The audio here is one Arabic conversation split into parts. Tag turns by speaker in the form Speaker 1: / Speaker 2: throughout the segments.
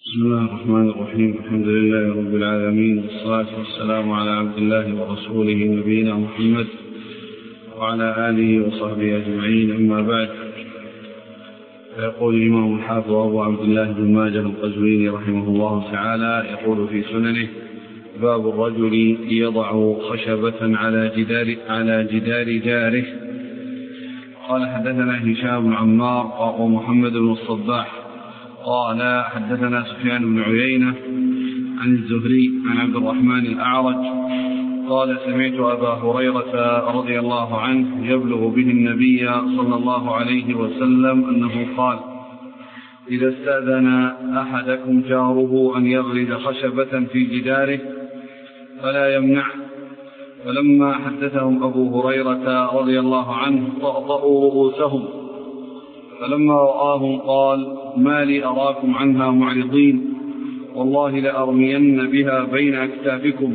Speaker 1: بسم الله الرحمن الرحيم. الحمد لله رب العالمين، والصلاة والسلام على عبد الله ورسوله نبينا محمد وعلى آله وصحبه أجمعين، أما بعد. فيقول الإمام الحافظ أبو عبد الله بن ماجه القزويني رحمه الله تعالى، يقول في سننه: باب الرجل يضع خشبة على جدار جاره. قال: حدثنا هشام بن عمار ومحمد بن الصباح قال: حدثنا سفيان بن عيينة عن الزهري عن عبد الرحمن الأعرج قال: سمعت أبا هريرة رضي الله عنه يبلغ به النبي صلى الله عليه وسلم أنه قال: إذا استأذن أحدكم جاره أن يغرز خشبة في جداره فلا يمنعه. فلما حدثهم أبو هريرة رضي الله عنه طأطأوا رؤوسهم، فلما رآهم قال: ما لي أراكم عنها معرضين، والله لأرمين بها بين أكتافكم.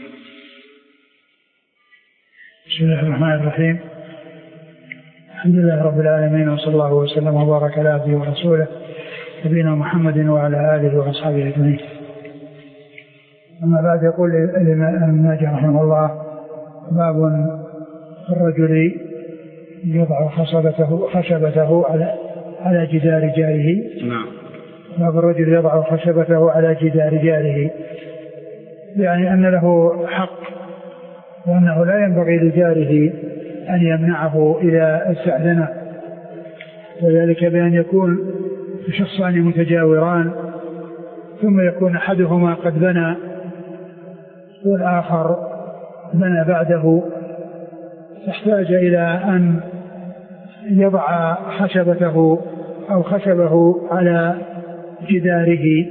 Speaker 2: بسم الله الرحمن الرحيم. الحمد لله رب العالمين، وصلى الله وسلم وبارك على عبده ورسوله نبينا محمد وعلى آله وأصحابه أجمعين. أما بعد، يقول الإمام ابن ماجه رحمه الله: باب الرجل يضع خشبته على جدار جاره.
Speaker 1: نعم.
Speaker 2: باب الرجل يضع خشبته على جدار جاره، يعني أن له حق، وأنه لا ينبغي لجاره أن يمنعه إذا استأذنه، وذلك بأن يكون شخصان متجاوران، ثم يكون أحدهما قد بنى والآخر بنى بعده، يحتاج إلى أن يضع خشبته أو خشبه على جداره،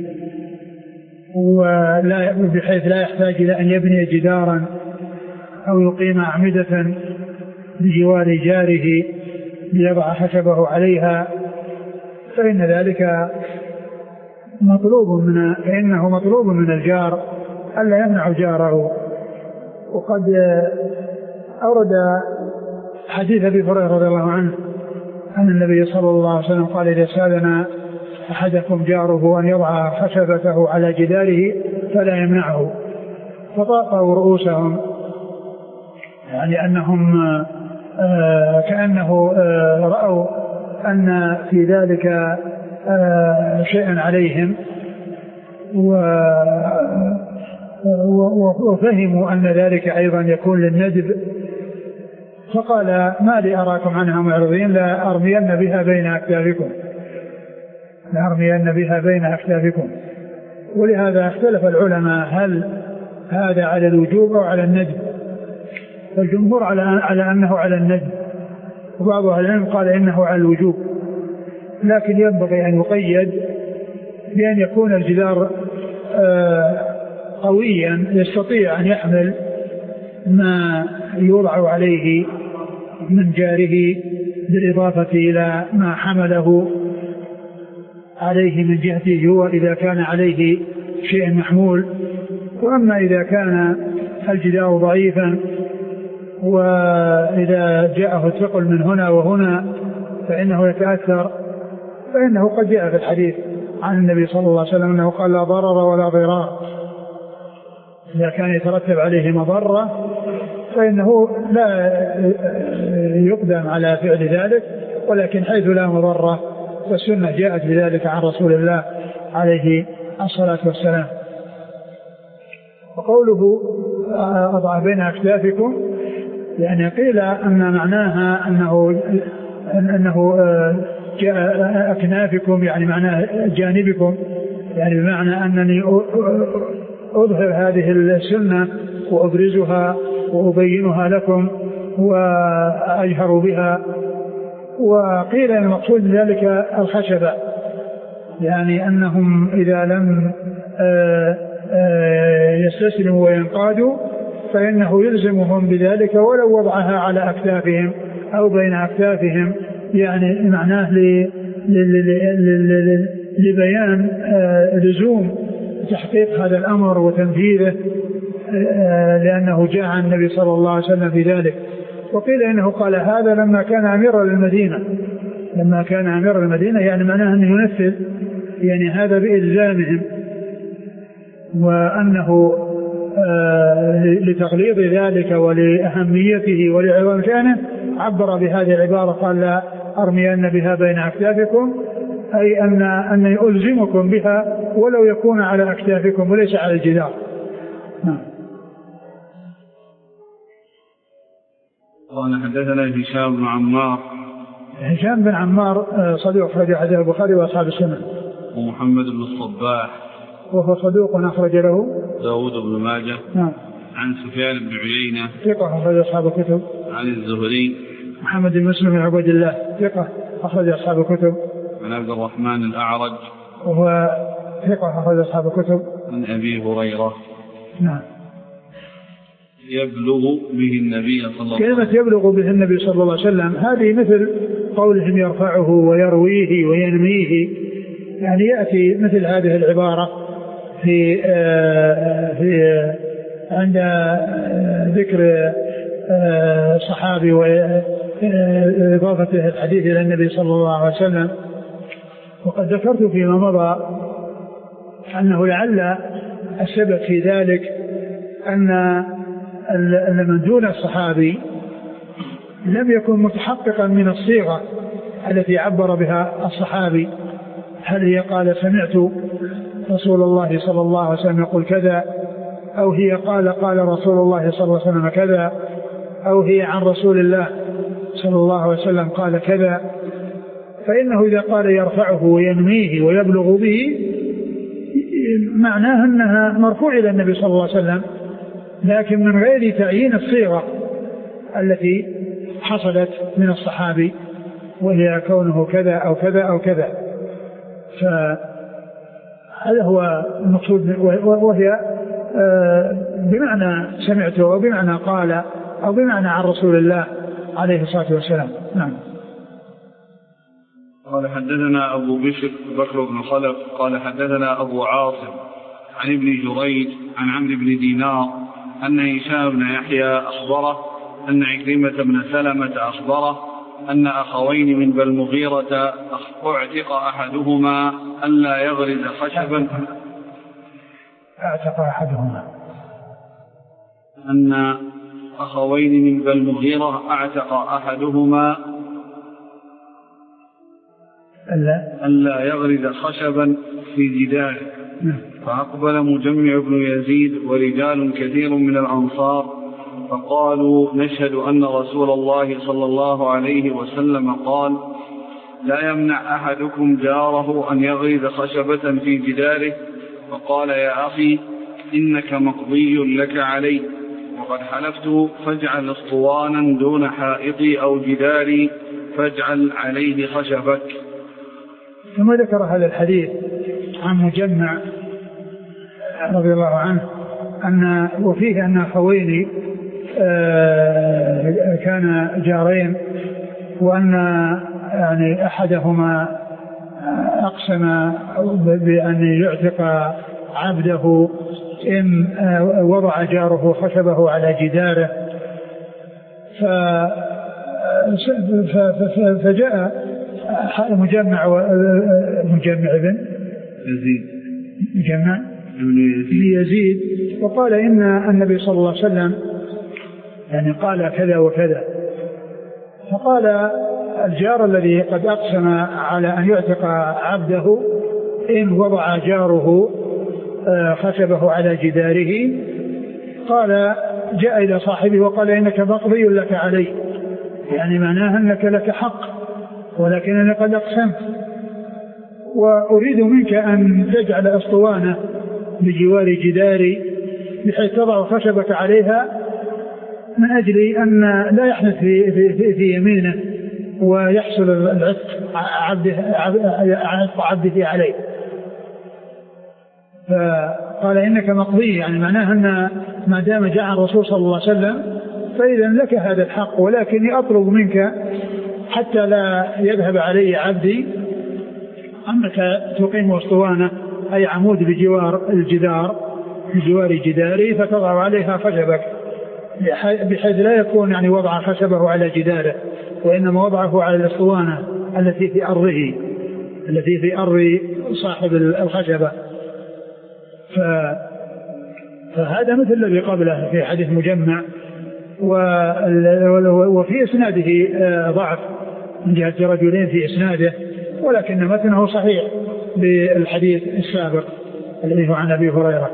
Speaker 2: بحيث لا يحتاج إلى أن يبني جدارا أو يقيم أعمدة بجوار جاره ليضع خشبه عليها، فإن ذلك مطلوب من الجار ألا يمنع جاره. وقد أورد حديث أبي هريرة رضي الله عنه أن النبي صلى الله عليه وسلم قال: إذا استأذن أحدكم جاره أن يضع خشبته على جداره فلا يمنعه. فطأطأوا رؤوسهم، يعني أنهم كأنه رأوا أن في ذلك شيئا عليهم، وفهموا أن ذلك أيضا يكون للندب، فقال: ما لي أراكم عنها معرضين، لأرمين بها بين أكتافكم. ولهذا اختلف العلماء هل هذا على الوجوب أو على الندب، فالجمهور على أنه على الندب، وبعض أهل العلم قال إنه على الوجوب، لكن ينبغي أن يقيد بأن يكون الجدار قويا يستطيع أن يحمل ما يوضع عليه من جاره، بالإضافة إلى ما حمله عليه من جهته هو إذا كان عليه شيء محمول. وأما إذا كان الجدار ضعيفا وإذا جاءه الثقل من هنا وهنا فإنه يتأثر، فإنه قد جاء في الحديث عن النبي صلى الله عليه وسلم أنه قال: لا ضرر ولا ضرار. إذا كان يترتب عليه مضرة فإنه لا يقدم على فعل ذلك، ولكن حيث لا مضرة فالسنة جاءت بذلك عن رسول الله عليه الصلاة والسلام. وقوله أضع بين أكتافكم، يعني قيل أن معناها أنه أكنافكم، يعني معناه جانبكم، يعني بمعنى أنني أظهر هذه السنة وأبرزها وأبينها لكم وأجهر بها. وقيل أن المقصود ذلك الخشبة، يعني أنهم إذا لم يستسلموا وينقادوا فإنه يلزمهم بذلك ولو وضعها على أكتافهم أو بين أكتافهم، يعني معناه لبيان لزوم تحقيق هذا الأمر وتنفيذه، لأنه جاء عن النبي صلى الله عليه وسلم في ذلك. وقيل إنه قال هذا لما كان أمير المدينة، يعني معناه أنه ينفذ يعني هذا بإلزامهم، وأنه لتغليظ ذلك ولأهميته ولعظم شأنه عبر بهذه العبارة قال لا أرمين بها بين أكتافكم، أي أن ألزمكم بها ولو يكون على أكتافكم وليس على الجدار.
Speaker 1: قال حدثنا هشام بن عمار.
Speaker 2: هشام بن عمار صدوق أخرج حديث البخاري وأصحاب السنن.
Speaker 1: ومحمد بن الصباح
Speaker 2: وهو صدوق أخرج له
Speaker 1: داود بن ماجه.
Speaker 2: نعم.
Speaker 1: عن سفيان بن عيينة
Speaker 2: ثقة أخرج أصحاب الكتب.
Speaker 1: عن الزهري
Speaker 2: محمد بن مسلم بن عبد الله ثقة أخرج أصحاب الكتب.
Speaker 1: عن عبد الرحمن الأعرج
Speaker 2: وهو ثقة أخرج أصحاب الكتب.
Speaker 1: عن أبي هريرة.
Speaker 2: نعم.
Speaker 1: يبلغ به النبي صلى الله عليه وسلم.
Speaker 2: كلمة يبلغ به النبي صلى الله عليه وسلم هذه مثل قولهم يرفعه ويرويه وينميه، يعني يأتي مثل هذه العبارة في عند ذكر صحابي وإضافة الحديث إلى النبي صلى الله عليه وسلم. وقد ذكرت فيما مضى أنه لعل السبب في ذلك أن من دون الصحابي لم يكن متحققا من الصيغة التي عبر بها الصحابي، هل هي قال سمعت رسول الله صلى الله عليه وسلم يقول كذا، أو هي قال رسول الله صلى الله عليه وسلم كذا، أو هي عن رسول الله صلى الله عليه وسلم قال كذا. فإنه إذا قال يرفعه وينميه ويبلغ به معناه أنها مرفوع إلى النبي صلى الله عليه وسلم، لكن من غير تعيين الصيغة التي حصلت من الصحابي وهي كونه كذا أو كذا أو كذا. فهذا هو المقصود، وهي بمعنى سمعته وبمعنى قال أو بمعنى عن رسول الله عليه الصلاة والسلام. نعم.
Speaker 1: قال حدثنا أبو بكر بن خلف قال حدثنا أبو عاصم عن ابن جريج عن عمرو بن دينار أن هشام بن يحيى أخبره أن عكرمة بن سلمة أخبره أن أخوين من بني المغيرة اعتق أحدهما ألا يغرز خشبا.
Speaker 2: اعتق أحدهما
Speaker 1: أن أخوين من بني المغيرة اعتق أحدهما ألا يغرز خشبا في جداره. فأقبل مجمع بن يزيد ورجال كثير من الأنصار فقالوا نشهد أن رسول الله صلى الله عليه وسلم قال لا يمنع أحدكم جاره أن يغرز خشبة في جداره. فقال يا أخي إنك مقضي لك علي، وقد حلفت فاجعل اسطوانا دون حائطي أو جداري فاجعل عليه خشبك.
Speaker 2: ثم ذكر هذا الحديث عن مجمع رضي الله عنه وفيه أن أخوين كان جارين، وأن يعني أحدهما أقسم بأن يعتق عبده إن وضع جاره خشبه على جداره. فجاء مجمع بن يزيد وقال إن النبي صلى الله عليه وسلم يعني قال كذا وكذا. فقال الجار الذي قد أقسم على أن يعتق عبده إن وضع جاره خشبه على جداره، قال جاء إلى صاحبه وقال إنك مقضي لك علي، يعني معناها أنك لك حق ولكن أنا قد أقسمت، وأريد منك أن تجعل أسطوانة بجوار جداري بحيث تضع خشبك عليها من أجل أن لا يحدث في يمينه ويحصل العتق عبده عليه. فقال إنك مقضي، يعني معناها أن ما دام جاء عن الرسول صلى الله عليه وسلم فإذا لك هذا الحق، ولكني أطلب منك حتى لا يذهب علي عبدي أنك تقيم أسطوانة أي عمود بجوار الجدار بجوار جداري فتضع عليها خشبك، بحيث لا يكون يعني وضع خشبه على جداره، وإنما وضعه على الأسطوانة التي في أرضه التي في أرض صاحب الخشبة. فهذا مثل الذي قبله في حديث مجمع، وفي إسناده ضعف من جهة رجلين في إسناده، ولكن متنه صحيح بالحديث السابق الذي هو عن أبي هريرة.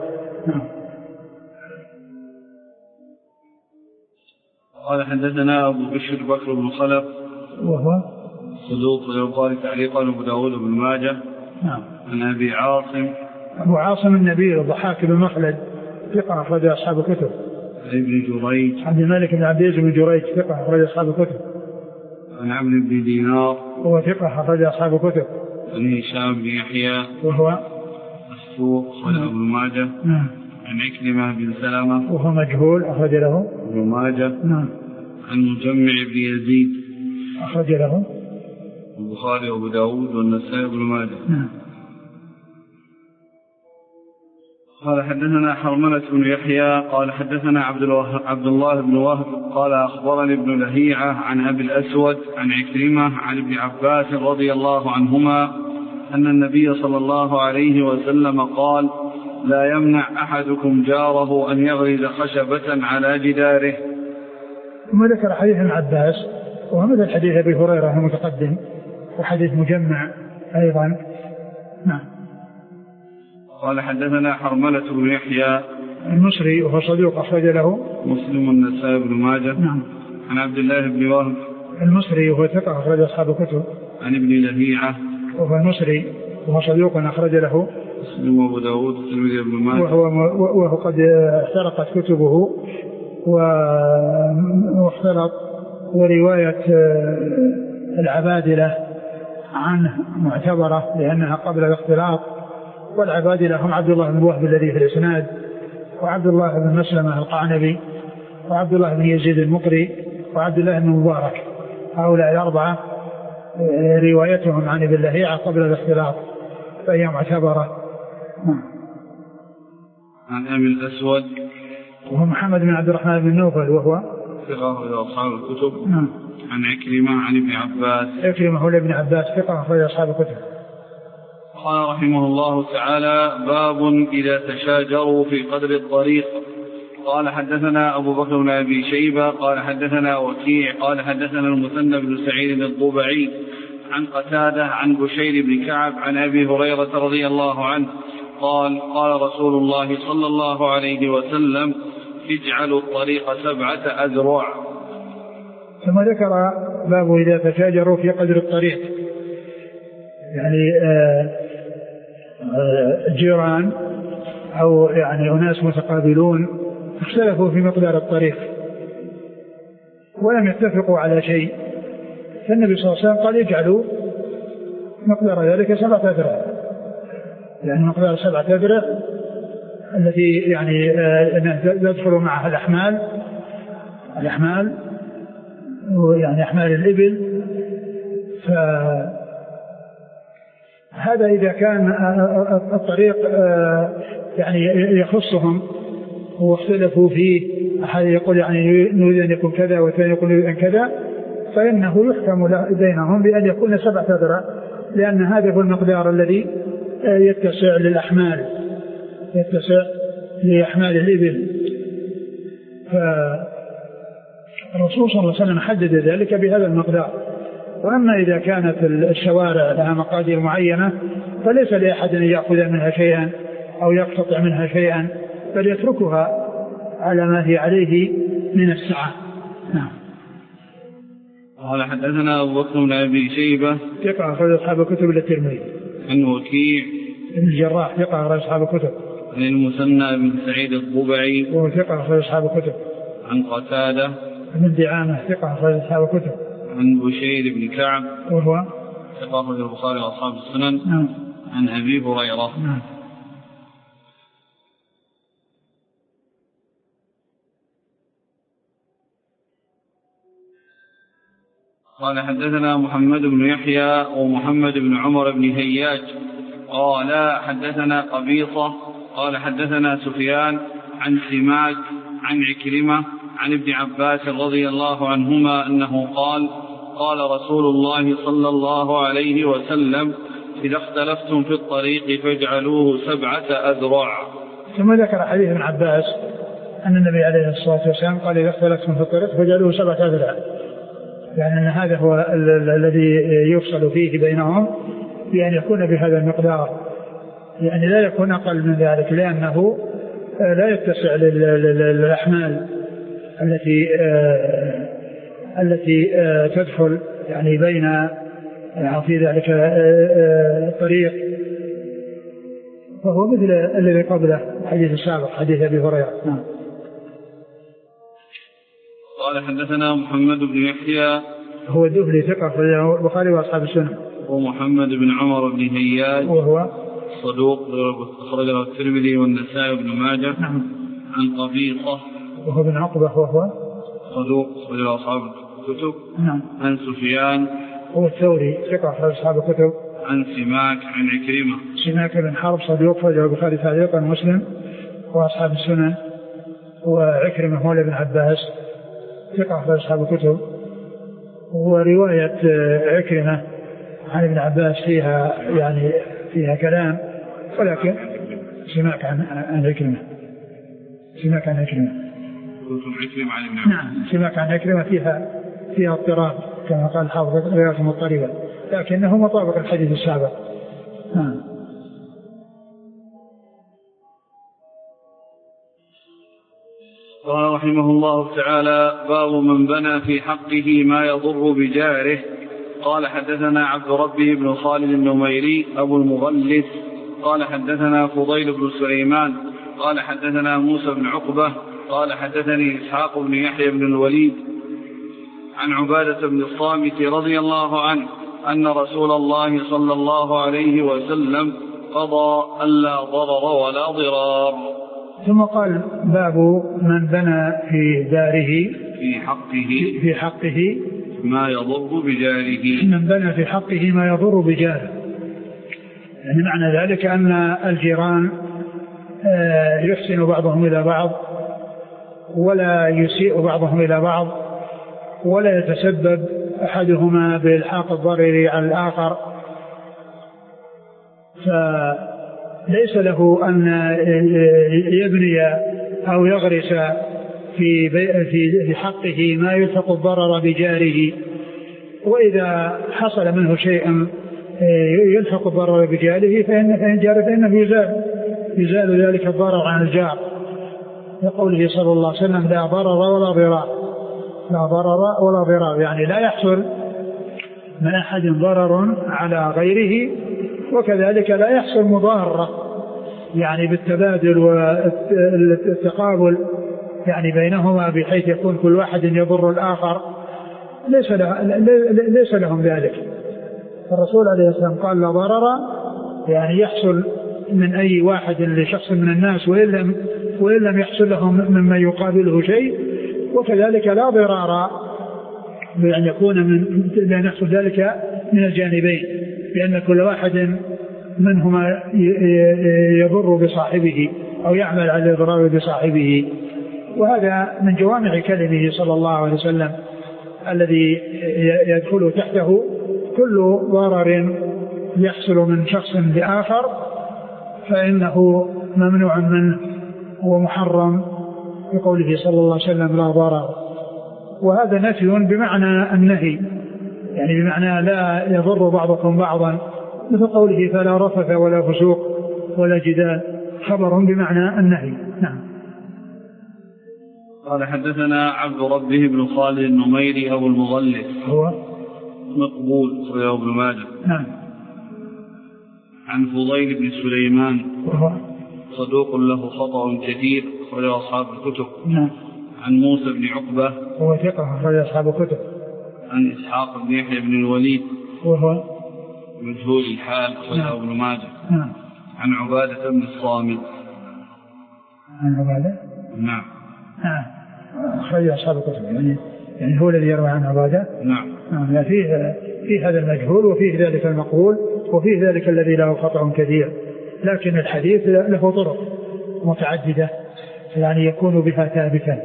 Speaker 1: قال حدثنا أبو بشر بكر بن خلف
Speaker 2: وهو
Speaker 1: صدوق البخاري تعليقا وأبو داود بن ماجه. عن أبي عاصم
Speaker 2: أبو عاصم النبيل الضحاك بن مخلد ثقة أخرج أصحاب الكتب.
Speaker 1: ابن جريج
Speaker 2: عبد الملك بن عبد العزيز بن جريج ثقة أخرج أصحاب الكتب.
Speaker 1: عن عمرو بن دينار
Speaker 2: وهو ثقة أخرج أصحاب الكتب.
Speaker 1: عن هشام بن يحيى
Speaker 2: وهو
Speaker 1: السوق أخرج ابن ماجه. عن عكرمة بن سلمة
Speaker 2: وهو مجهول أخرج له
Speaker 1: ابن ماجه. عن مجمع بن يزيد
Speaker 2: أخرج له
Speaker 1: البخاري وأبو داود والنسائي وابن ماجه. قال حدثنا حرملة بن يحيى قال حدثنا عبد الله بن وهب قال أخبرني ابن لهيعة عن أبي الأسود عن عكرمة عن ابن عباس رضي الله عنهما أن النبي صلى الله عليه وسلم قال: لا يمنع أحدكم جاره أن يغرز خشبة على جداره.
Speaker 2: ثم ذكر حديث ابن عباس وهو مثل حديث أبي هريرة المتقدم وحديث مجمع أيضا.
Speaker 1: قال حدثنا حرملة بن يحيى
Speaker 2: المصري وهو صدوق أخرج له
Speaker 1: مسلم والنسائي بن ماجه. عن عبد الله بن وهب المصري
Speaker 2: وهو ثقة أخرج أصحاب الكتب.
Speaker 1: عن ابن لهيعة
Speaker 2: وهو المصري وهو صدوق أخرج له
Speaker 1: مسلم وأبو داود والترمذي بن ماجه.
Speaker 2: وهو قد احترقت كتبه واختلط، ورواية العبادلة عنه معتبرة لأنها قبل الاختلاط، والعبادلة هم عبد الله بن وهب الذي في الإسناد، وعبد الله بن مسلمة القعنبي، وعبد الله بن يزيد المقري، وعبد الله بن مبارك. هؤلاء الأربعة روايتهم عن ابن لهيعة قبل الاختلاط فهي معتبرة.
Speaker 1: عن أبي الأسود
Speaker 2: وهو محمد بن عبد الرحمن بن نوفل وهو
Speaker 1: ثقة إلى أصحاب الكتب. عن عكرمة عن ابن عباس.
Speaker 2: عكرمة هو ابن عباس ثقة إلى أصحاب الكتب.
Speaker 1: قال رحمه الله تعالى: باب إذا تشاجروا في قدر الطريق. قال حدثنا أبو بكر بن أبي شيبة قال حدثنا وكيع قال حدثنا المثنى بن سعيد الضبعي عن قتادة عن بشير بن كعب عن أبي هريرة رضي الله عنه قال: قال رسول الله صلى الله عليه وسلم: اجعلوا الطريق 7 أذرع.
Speaker 2: ثم ذكر باب إذا تشاجروا في قدر الطريق، يعني جيران أو يعني أناس متقابلون اختلفوا في مقدار الطريق ولم يتفقوا على شيء، فالنبي صلى الله عليه وسلم قال: اجعلوا مقدار ذلك 7 أذرع، لأن مقدار 7 أذرع التي يعني يدخل معها الأحمال ويعني أحمال الإبل. فهذا إذا كان الطريق يعني يخصهم واختلفوا فيه، أحد يقول يعني نريد أن يكون كذا والثاني يقول نريد أن كذا، فإنه يحكم بينهم بأن يكون 7 أذرع، لأن هذا هو المقدار الذي يتسع للأحمال، يتسع لأحمال الإبل. فالرسول صلى الله عليه وسلم حدد ذلك بهذا المقدار. وأما إذا كانت الشوارع لها مقادير معينة فليس لأحد أن يأخذ منها شيئا أو يقتطع منها شيئا، بل يتركها على ما هي عليه من السعة. نعم.
Speaker 1: قال حدثنا أبو بكر بن أبي شيبة
Speaker 2: ثقة أخرج أصحاب الكتب إلى الترمذي.
Speaker 1: عن وكيع
Speaker 2: بن الجراح ثقة أخرج أصحاب الكتب.
Speaker 1: عن المثنى بن سعيد الضبعي
Speaker 2: وهو ثقة أخرج أصحاب الكتب.
Speaker 1: عن قتادة
Speaker 2: بن دعامة ثقة أخرج أصحاب الكتب.
Speaker 1: عن بشير بن كعب
Speaker 2: وهو
Speaker 1: ثقة أخرج البخاري وأصحاب السنن.
Speaker 2: نعم.
Speaker 1: عن أبي هريرة.
Speaker 2: نعم.
Speaker 1: قال حدثنا محمد بن يحيى ومحمد بن عمر بن هياج قال حدثنا قبيصة قال حدثنا سفيان عن سماك عن عكرمة عن ابن عباس رضي الله عنهما أنه قال: قال رسول الله صلى الله عليه وسلم: إذا اختلفتم في الطريق فاجعلوه 7 أذرع.
Speaker 2: ثم ذكر حديث ابن عباس أن النبي عليه الصلاة والسلام قال إذا اختلفتم في الطريق فاجعلوه 7 أذرع، يعني أن هذا هو الذي يفصل فيه بينهم بأن يكون بهذا المقدار، يعني لا يكون أقل من ذلك، لأنه لا يتسع للأحمال التي تدخل يعني بين في ذلك الطريق، فهو مثل الذي قبله حديث السابق حديث أبي هريرة.
Speaker 1: قال حدثنا محمد بن يحيى
Speaker 2: هو الدبلي ثقة في البخاري وأصحاب السنة،
Speaker 1: ومحمد بن عمر بن هياج
Speaker 2: وهو
Speaker 1: صدوق أخرجه الترمذي والنسائي بن ماجه.
Speaker 2: نعم.
Speaker 1: عن قبيصة
Speaker 2: وهو بن عقبة وهو
Speaker 1: صدوق أخرجه أصحاب الكتب.
Speaker 2: نعم.
Speaker 1: عن سفيان
Speaker 2: هو الثوري ثقة أخرج أصحاب الكتب.
Speaker 1: عن سماك عن عكرمة.
Speaker 2: سماك بن حرب صدوق أخرجه البخاري تعليقا مسلم وأصحاب السنن. وعكرمة مولى بن عباس ثقة أخرج أصحاب الكتب. ورواية عكرمة عن ابن عباس فيها كلام، ولكن سماك عن عكرمة. سماك عن عكرمة. نعم سماك عن عكرمة فيها اضطراب كما قال الحافظ رواية مضطربة، لكنه مطابق الحديث السابق.
Speaker 1: قال رحمه الله تعالى: باب من بنى في حقه ما يضر بجاره. قال حدثنا عبد ربه بن خالد النميري أبو المغلث قال حدثنا فضيل بن سليمان قال حدثنا موسى بن عقبة قال حدثني إسحاق بن يحيى بن الوليد عن عبادة بن الصامت رضي الله عنه أن رسول الله صلى الله عليه وسلم قضى ألا ضرر ولا ضرار.
Speaker 2: ثم قال: باب من بنى في داره
Speaker 1: في حقه ما يضر بجاره.
Speaker 2: من بنى في حقه ما يضر بجاره، يعني معنى ذلك أن الجيران يحسن بعضهم إلى بعض ولا يسيء بعضهم إلى بعض، ولا يتسبب أحدهما بإلحاق الضرر على الآخر، فليس له أن يبني أو يغرس في حقه ما يلحق الضرر بجاره، وإذا حصل منه شيء يلحق الضرر بجاره فإنه يزال ذلك الضرر عن الجار، لقوله صلى الله عليه وسلم: لا ضرر ولا ضرار. لا ضرر ولا ضرار، يعني لا يحصل من أحد ضرر على غيره، وكذلك لا يحصل مضارة يعني بالتبادل والتقابل يعني بينهما، بحيث يكون كل واحد يضر الآخر، ليس لهم ذلك. الرسول عليه السلام قال: لا ضرر، يعني يحصل من أي واحد لشخص من الناس وإن لم يحصل لهم مما يقابله شيء، وكذلك لا ضرار بأن يكون لأن يحصل ذلك من الجانبين، لأن كل واحد منهما يضر بصاحبه أو يعمل على الإضرار بصاحبه. وهذا من جوامع كلمه صلى الله عليه وسلم الذي يدخل تحته كل ضرر يحصل من شخص لآخر فإنه ممنوع منه ومحرم، بقوله صلى الله عليه وسلم: لا ضرر. وهذا نفي بمعنى النهي، يعني بمعنى لا يضر بعضكم بعضا، مثل قوله: فلا رفث ولا فسوق ولا جدال، خبر بمعنى النهي. نعم.
Speaker 1: قال حدثنا عبد ربه بن خالد النميري أبو المغلث، هو مقبول صحيح ابن ماجه.
Speaker 2: نعم.
Speaker 1: عن فضيل بن سليمان،
Speaker 2: وهو
Speaker 1: صدوق له خطأ كثير أخرج أصحاب الكتب.
Speaker 2: نعم.
Speaker 1: عن موسى بن عقبة،
Speaker 2: هو ثقة أخرج أصحاب الكتب.
Speaker 1: عن إسحاق بن يحيى بن الوليد،
Speaker 2: وهو
Speaker 1: مجهول الحال أخرجه ابن ماجه.
Speaker 2: نعم.
Speaker 1: عن عبادة بن الصامت.
Speaker 2: عن عبادة؟
Speaker 1: نعم.
Speaker 2: أخرج أصحاب الكتب، يعني هو الذي يروي عن عبادة.
Speaker 1: نعم.
Speaker 2: فيه هذا المجهول، وفيه ذلك المقبول، وفيه ذلك الذي له خطأ كثير، لكن الحديث له طرق متعددة يعني يكون بها ثابتا.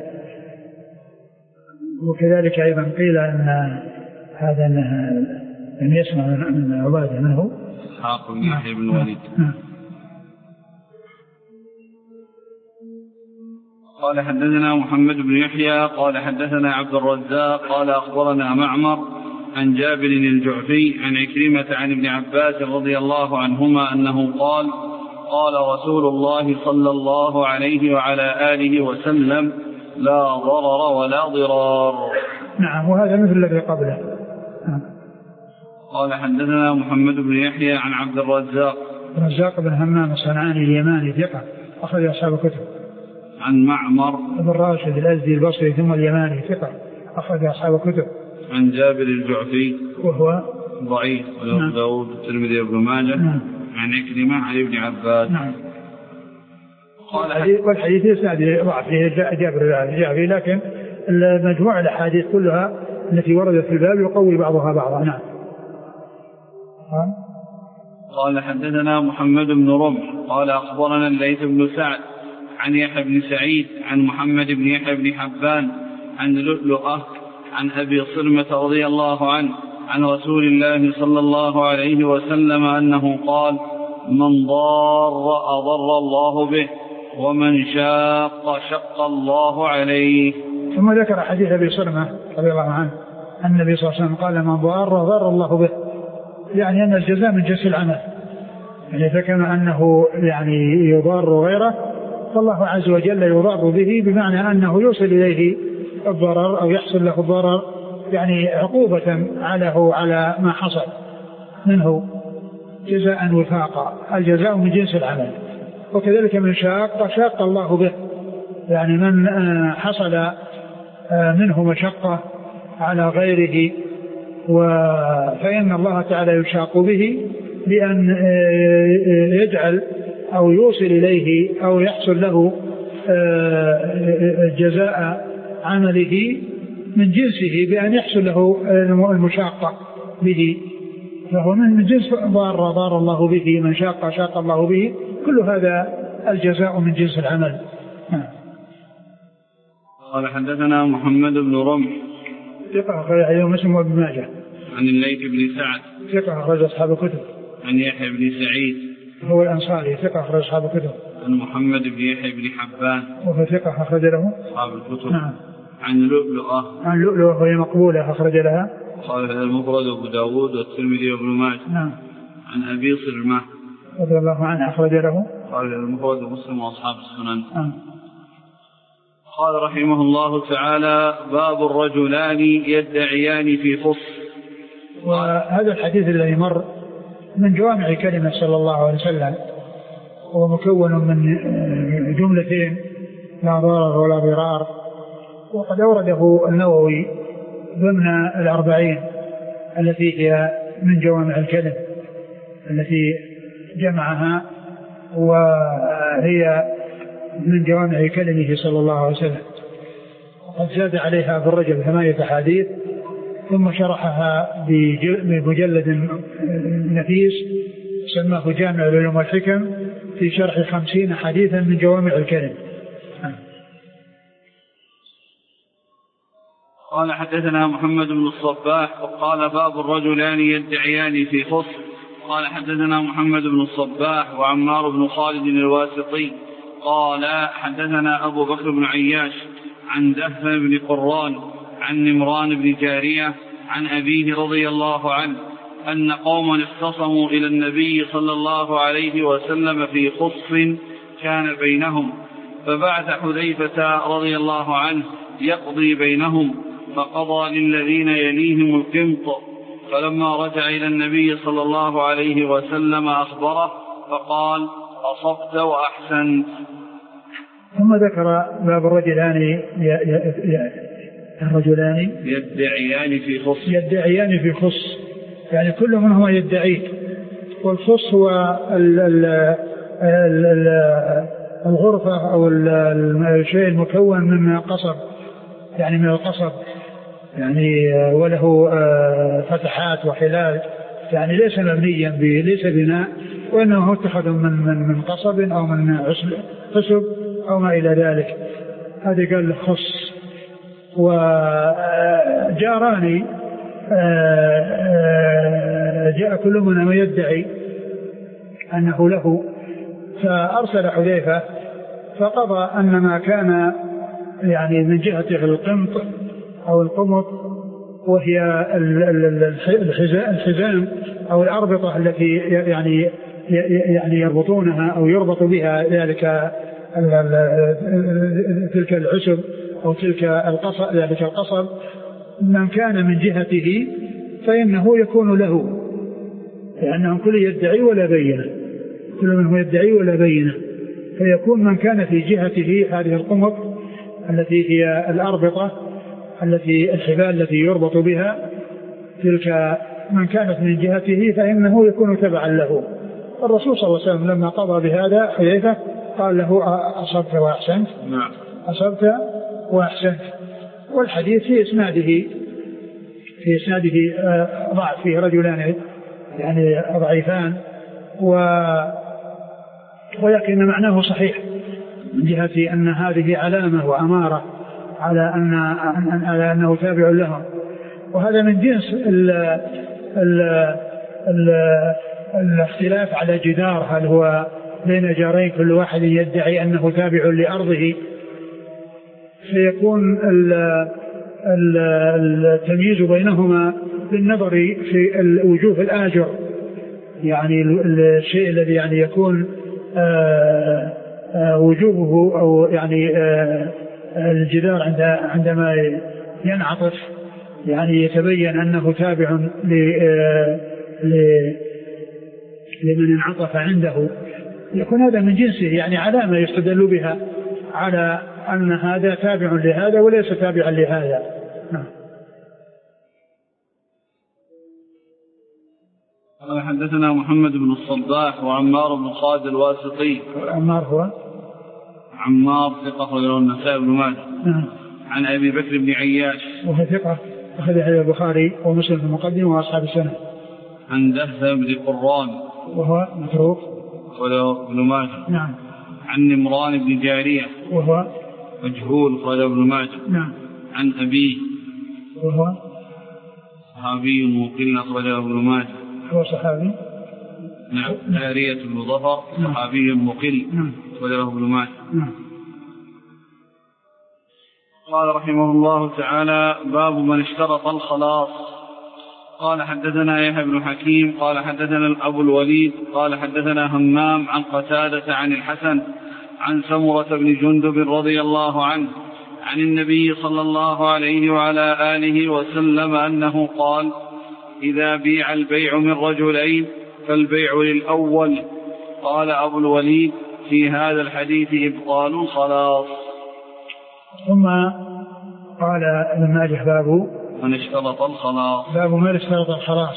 Speaker 2: وكذلك أيضا قيل أن هذا لم يسمع من عبادة منه،
Speaker 1: إسحاق بن يحيى بن الوليد. قال حدثنا محمد بن يحيى قال حدثنا عبد الرزاق قال أخبرنا معمر عن جابر الجعفي عن عكرمة عن ابن عباس رضي الله عنهما أنه قال قال رسول الله صلى الله عليه وعلى آله وسلم لا ضرر ولا ضرار.
Speaker 2: نعم وهذا مثل الذي قبله.
Speaker 1: قال حدثنا محمد بن يحيى عن عبد الرزاق
Speaker 2: بن همام الصنعاني اليماني ثقة أخرج أصحاب الكتب.
Speaker 1: عن معمر
Speaker 2: بن راشد الأزدي البصري ثم اليماني ثقة أخرج أصحاب الكتب.
Speaker 1: عن جابر الجعفي وهو ضعيف وله داود الترمذي وابن ماجه. عن عكرمة عن ابن عباس.
Speaker 2: والحديث يسند ضعف فيه جابر الجعفي لكن المجموع الأحاديث كلها التي وردت في الباب يقوي بعضها بعضا. نعم.
Speaker 1: قال حدثنا محمد بن رمح قال أخبرنا الليث بن سعد عن يحيى بن سعيد عن محمد بن يحيى بن حبان عن لؤلؤة عن أبي صرمة رضي الله عنه عن رسول الله صلى الله عليه وسلم أنه قال من ضار أضر الله به ومن شاق شق الله عليه.
Speaker 2: ثم ذكر حديث أبي صرمة رضي الله عنه أن النبي صلى الله عليه وسلم قال من ضار الله به، يعني أن الجزاء من جنس العمل، يعني فكما أنه يعني يضار غيره فالله عز وجل يضار به بمعنى أنه يوصل إليه الضرر أو يحصل له الضرر، يعني عقوبة على ما حصل منه جزاء وفاقا، الجزاء من جنس العمل. وكذلك من شاق الله به، يعني من حصل منه مشقة على غيره فإن الله تعالى يشاق به بأن يجعل أو يوصل إليه أو يحصل له جزاء عمله من جنسه بأن يحصل له المشاقة به، فهو من جنس ضار الله به، من شاق الله به، كل هذا الجزاء من جنس العمل.
Speaker 1: قال حدثنا محمد بن رمح
Speaker 2: ثقة أخرج حديث مسلم وابن ماجه.
Speaker 1: عن الليث بن سعد
Speaker 2: ثقة أخرج أصحاب الكتب.
Speaker 1: عن يحيى بن سعيد
Speaker 2: هو الأنصاري ثقة أخرج أصحاب الكتب.
Speaker 1: عن محمد بن يحيى بن حبان
Speaker 2: وهو ثقة أخرج له
Speaker 1: أصحاب الكتب.
Speaker 2: نعم.
Speaker 1: عن لؤلؤة
Speaker 2: وهي مقبولة أخرج لها
Speaker 1: قال المفرد أبو داود والترمذي وابن ماجه.
Speaker 2: نعم.
Speaker 1: عن أبي صرمة
Speaker 2: رضي الله عنه أخرج له
Speaker 1: قال المفرد مسلم وأصحاب السنن. قال رحمه الله تعالى باب الرجلان يدعيان في خص.
Speaker 2: وهذا الحديث الذي مر من جوامع كلمة صلى الله عليه وسلم، هو مكون من جملتين لا ضرر ولا ضرار، وقد أورده النووي ضمن 40 التي هي من جوامع الكلم التي جمعها، وهي من جوامع كلمه صلى الله عليه وسلم، وقد زاد عليها في الرجل 8 أحاديث، ثم شرحها بمجلد نفيس سماه جامع العلوم والحكم في شرح 50 حديثا من جوامع الكلم.
Speaker 1: قال حدثنا محمد بن الصباح وقال باب الرجلان يدعيان في خص. قال حدثنا محمد بن الصباح وعمار بن خالد الواسطي قال حدثنا أبو بكر بن عياش عن دهثم بن قران عن نمران بن جارية عن أبيه رضي الله عنه أن قوما اختصموا إلى النبي صلى الله عليه وسلم في خص كان بينهم، فبعث حذيفة رضي الله عنه يقضي بينهم، فقضى للذين يليهم القمط، فلما رجع إلى النبي صلى الله عليه وسلم أخبره فقال أصبت وأحسنت.
Speaker 2: ثم ذكر باب الرجلان يدعيان في خص، يعني كل منهما يدعيه، والخص هو الغرفة أو الشيء المكون من قصب، يعني من القصب، يعني وله فتحات وخلال، يعني ليس مبنيا ليس بناء، وإنه اتخذ من قصب أو من حسب أو ما إلى ذلك. هذا قال خص. وجاران جاء كل منهما يدعي أنه له، فأرسل حذيفة فقضى أن ما كان يعني من جهة القمط أو القمط وهي الحزام أو الأربطة التي يعني يربطونها أو يربط بها تلك العشب أو تلك القصب، من كان من جهته فإنه يكون له، لأنهم كل يدعي ولا بينه، كل منهم يدعي ولا بينه، فيكون من كان في جهته هذه القمط التي هي الأربطة التي الحبال التي يربط بها، تلك من كانت من جهته فإنه يكون تبعا له. الرسول صلى الله عليه وسلم لما قضى بهذا حذيفة قال له أصبت وأحسنت، أصبت وأحسنت. والحديث في إسناده ضعف، فيه رجلان يعني ضعيفان، ولكن معناه صحيح من جهة أن هذه علامة وأمارة على أنه تابع لهم. وهذا من جنس الاختلاف على جدار، هل هو بين جارين كل واحد يدعي أنه تابع لأرضه، فيكون التمييز بينهما بالنظر في وجوه الآجر، يعني الشيء الذي يعني يكون وجوبه أو يعني الجدار عندما ينعطف يعني يتبين أنه تابع لمن انعطف عنده، يكون هذا من جنسه، يعني علامة يستدل بها على أن هذا تابع لهذا وليس تابعا لهذا.
Speaker 1: قال حدثنا محمد بن الصباح وعمار بن خالد الواسطي.
Speaker 2: عمار هو
Speaker 1: عمار ثقة أخرجه النسائي بن ماجه. عن أبي بكر بن عياش
Speaker 2: وهو ثقة أخرجه البخاري ومسلم في المقدمة وأصحاب السنة.
Speaker 1: عن دهثم بن قران
Speaker 2: وهو متروك
Speaker 1: أخرجه ابن ماجه.
Speaker 2: نعم.
Speaker 1: عن نمران بن جارية وهو مجهول أخرجه ابن ماجه.
Speaker 2: نعم.
Speaker 1: عن أبيه
Speaker 2: وهو
Speaker 1: صحابي مقل أخرجه ابن ماجه.
Speaker 2: هو صحابي.
Speaker 1: نعم. جارية بن ظفر صحابي مقل أخرجه ابن ماجه.
Speaker 2: نعم.
Speaker 1: قال رحمه الله تعالى: باب من اشترط الخلاص. قال حدثنا يحيى بن حكيم قال حدثنا أبو الوليد قال حدثنا همام عن قتادة عن الحسن عن سمرة بن جندب رضي الله عنه عن النبي صلى الله عليه وعلى آله وسلم أنه قال: إذا بيع البيع من رجلين فالبيع للأول. قال أبو الوليد: في هذا الحديث إبطال الخلاص.
Speaker 2: ثم قال ابن ماجه: باب
Speaker 1: من اشترط الخلاص.
Speaker 2: باب من اشترط الخلاص.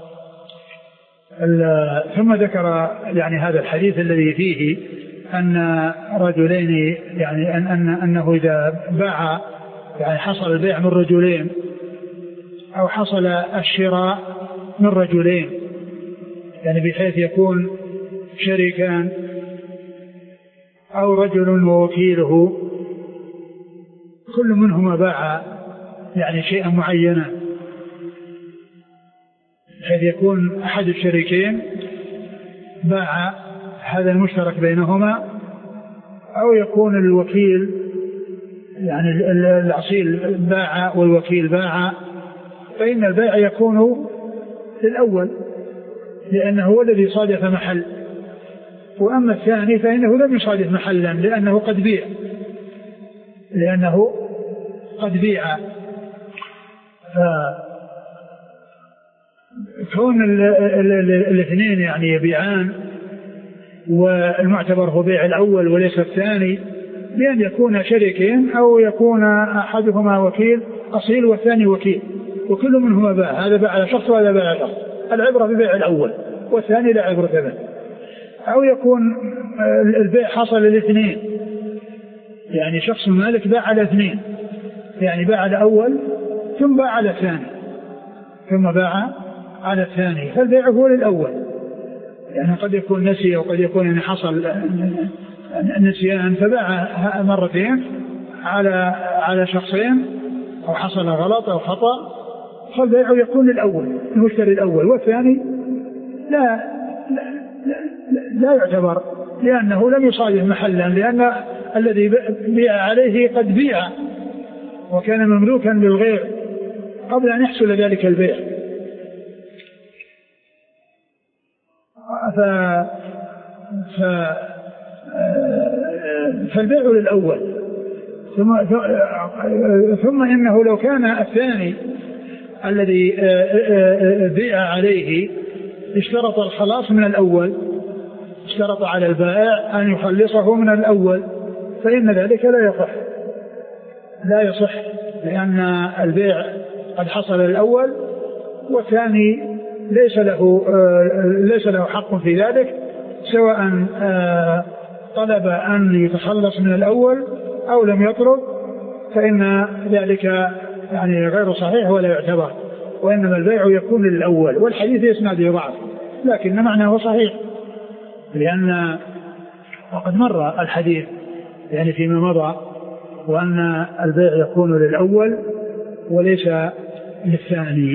Speaker 2: ثم ذكر يعني هذا الحديث الذي فيه أن رجلين يعني أنه إذا باع يعني حصل البيع من رجلين أو حصل الشراء من رجلين، يعني بحيث يكون شريكان أو رجل ووكيله كل منهما باع يعني شيئا معينا، بحيث يكون أحد الشريكين باع هذا المشترك بينهما، أو يكون الوكيل يعني الأصيل باع والوكيل باع، فإن البيع يكون للأول لأنه هو الذي صادف محل، وأما الثاني فإنه لم يصادف محلا لأنه قد بيع كون الاثنين يعني يبيعان والمعتبر هو بيع الأول وليس الثاني، بأن يكون شريكين أو يكون أحدهما وكيل أصيل والثاني وكيل وكل منهما باع، هذا باع على شخص وهذا باع على شخص، العبرة ببيع الأول والثاني لا عبرة به. أو يكون البيع حصل الاثنين، يعني شخص مالك باع على اثنين، يعني باع على أول ثم باع على الثاني ثم باع على الثاني، فالبيع هو للأول. يعني قد يكون نسي وقد يكون يعني حصل نسيان فباع مرتين على شخصين أو حصل غلط أو خطأ، فالبيع يكون للأول المشتري الأول، والثاني لا يعتبر، لأنه لم يصادف محلا، لأن الذي بيع عليه قد بيع وكان مملوكا للغير قبل أن يحصل ذلك البيع. فالبيع للأول، ثم إنه لو كان الثاني الذي بيع عليه اشترط الخلاص من الأول، اشترط على البائع أن يخلصه من الأول، فإن ذلك لا يصح، لأن البيع قد حصل الأول والثاني ليس له حق في ذلك، سواء طلب أن يتخلص من الأول أو لم يطلب، فإن ذلك يعني غير صحيح ولا يعتبر، وإنما البيع يكون للأول. والحديث يسنده ضعف لكن معناه صحيح، لأن وقد مر الحديث يعني فيما مضى، وأن البيع يكون للأول وليس للثاني.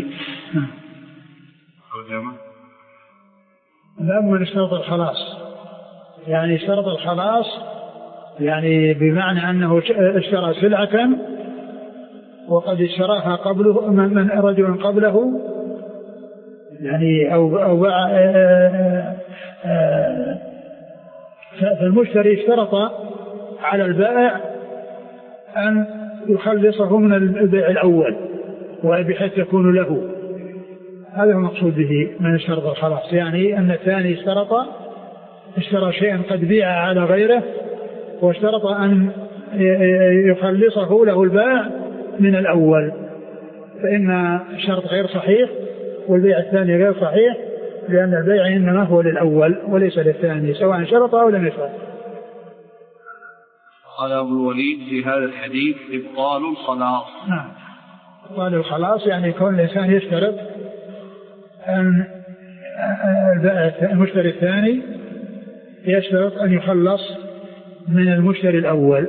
Speaker 2: لا من اشترط الخلاص، يعني اشترط الخلاص يعني بمعنى أنه اشترى سلعة وقد اشتراها قبله من رجل قبله، يعني أو باع، فالمشتري اشترط على البائع أن يخلصه من البيع الأول وبحيث يكون له. هذا هو المقصود به من اشترط الخلاص، يعني أن الثاني اشترى شيئا قد بيع على غيره واشترط أن يخلصه له البائع من الأول، فإن الشرط غير صحيح والبيع الثاني غير صحيح، لأن البيع إنما هو للأول وليس للثاني سواء شرط أو لم يشرط.
Speaker 1: قال أبو الوليد في هذا الحديث إبطال الخلاص.
Speaker 2: نعم، إبطال الخلاص يعني كون الإنسان يشترط أن المشتري الثاني يشترط أن يخلص من المشتري الأول.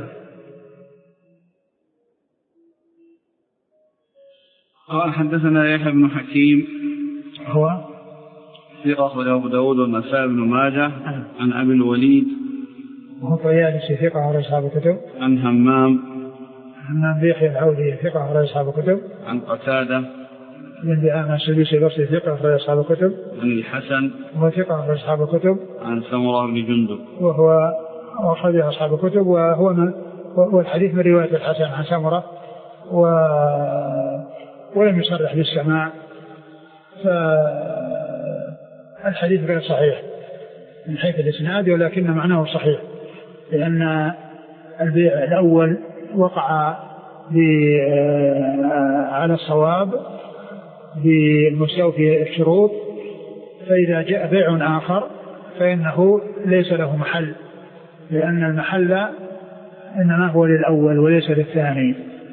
Speaker 1: قال حدثنا يحيى بن حكيم
Speaker 2: هو
Speaker 1: ثقة أخرجه أبو داود والنسائي بن ماجه عن أبي الوليد
Speaker 2: وهو طيالسي ثقة أخرج أصحاب الكتب
Speaker 1: عن همام
Speaker 2: بيحيى العودي ثقة أخرج أصحاب الكتب عن
Speaker 1: قتادة
Speaker 2: بن دعامة السدوسي البصري ثقة أخرج أصحاب الكتب
Speaker 1: عن الحسن
Speaker 2: وهو ثقة أخرج أصحاب الكتب عن
Speaker 1: سمرة بن جندب
Speaker 2: وهو أخرج أصحاب الكتب، والحديث من رواية الحسن عن سمرة ولم يصرح بالسماع، فالحديث غير صحيح من حيث الإسناد، ولكن معناه صحيح، لأن البيع الأول وقع على الصواب بالمستوفي الشروط، فإذا جاء بيع آخر فإنه ليس له محل، لأن المحل إنما هو للأول وليس للثاني.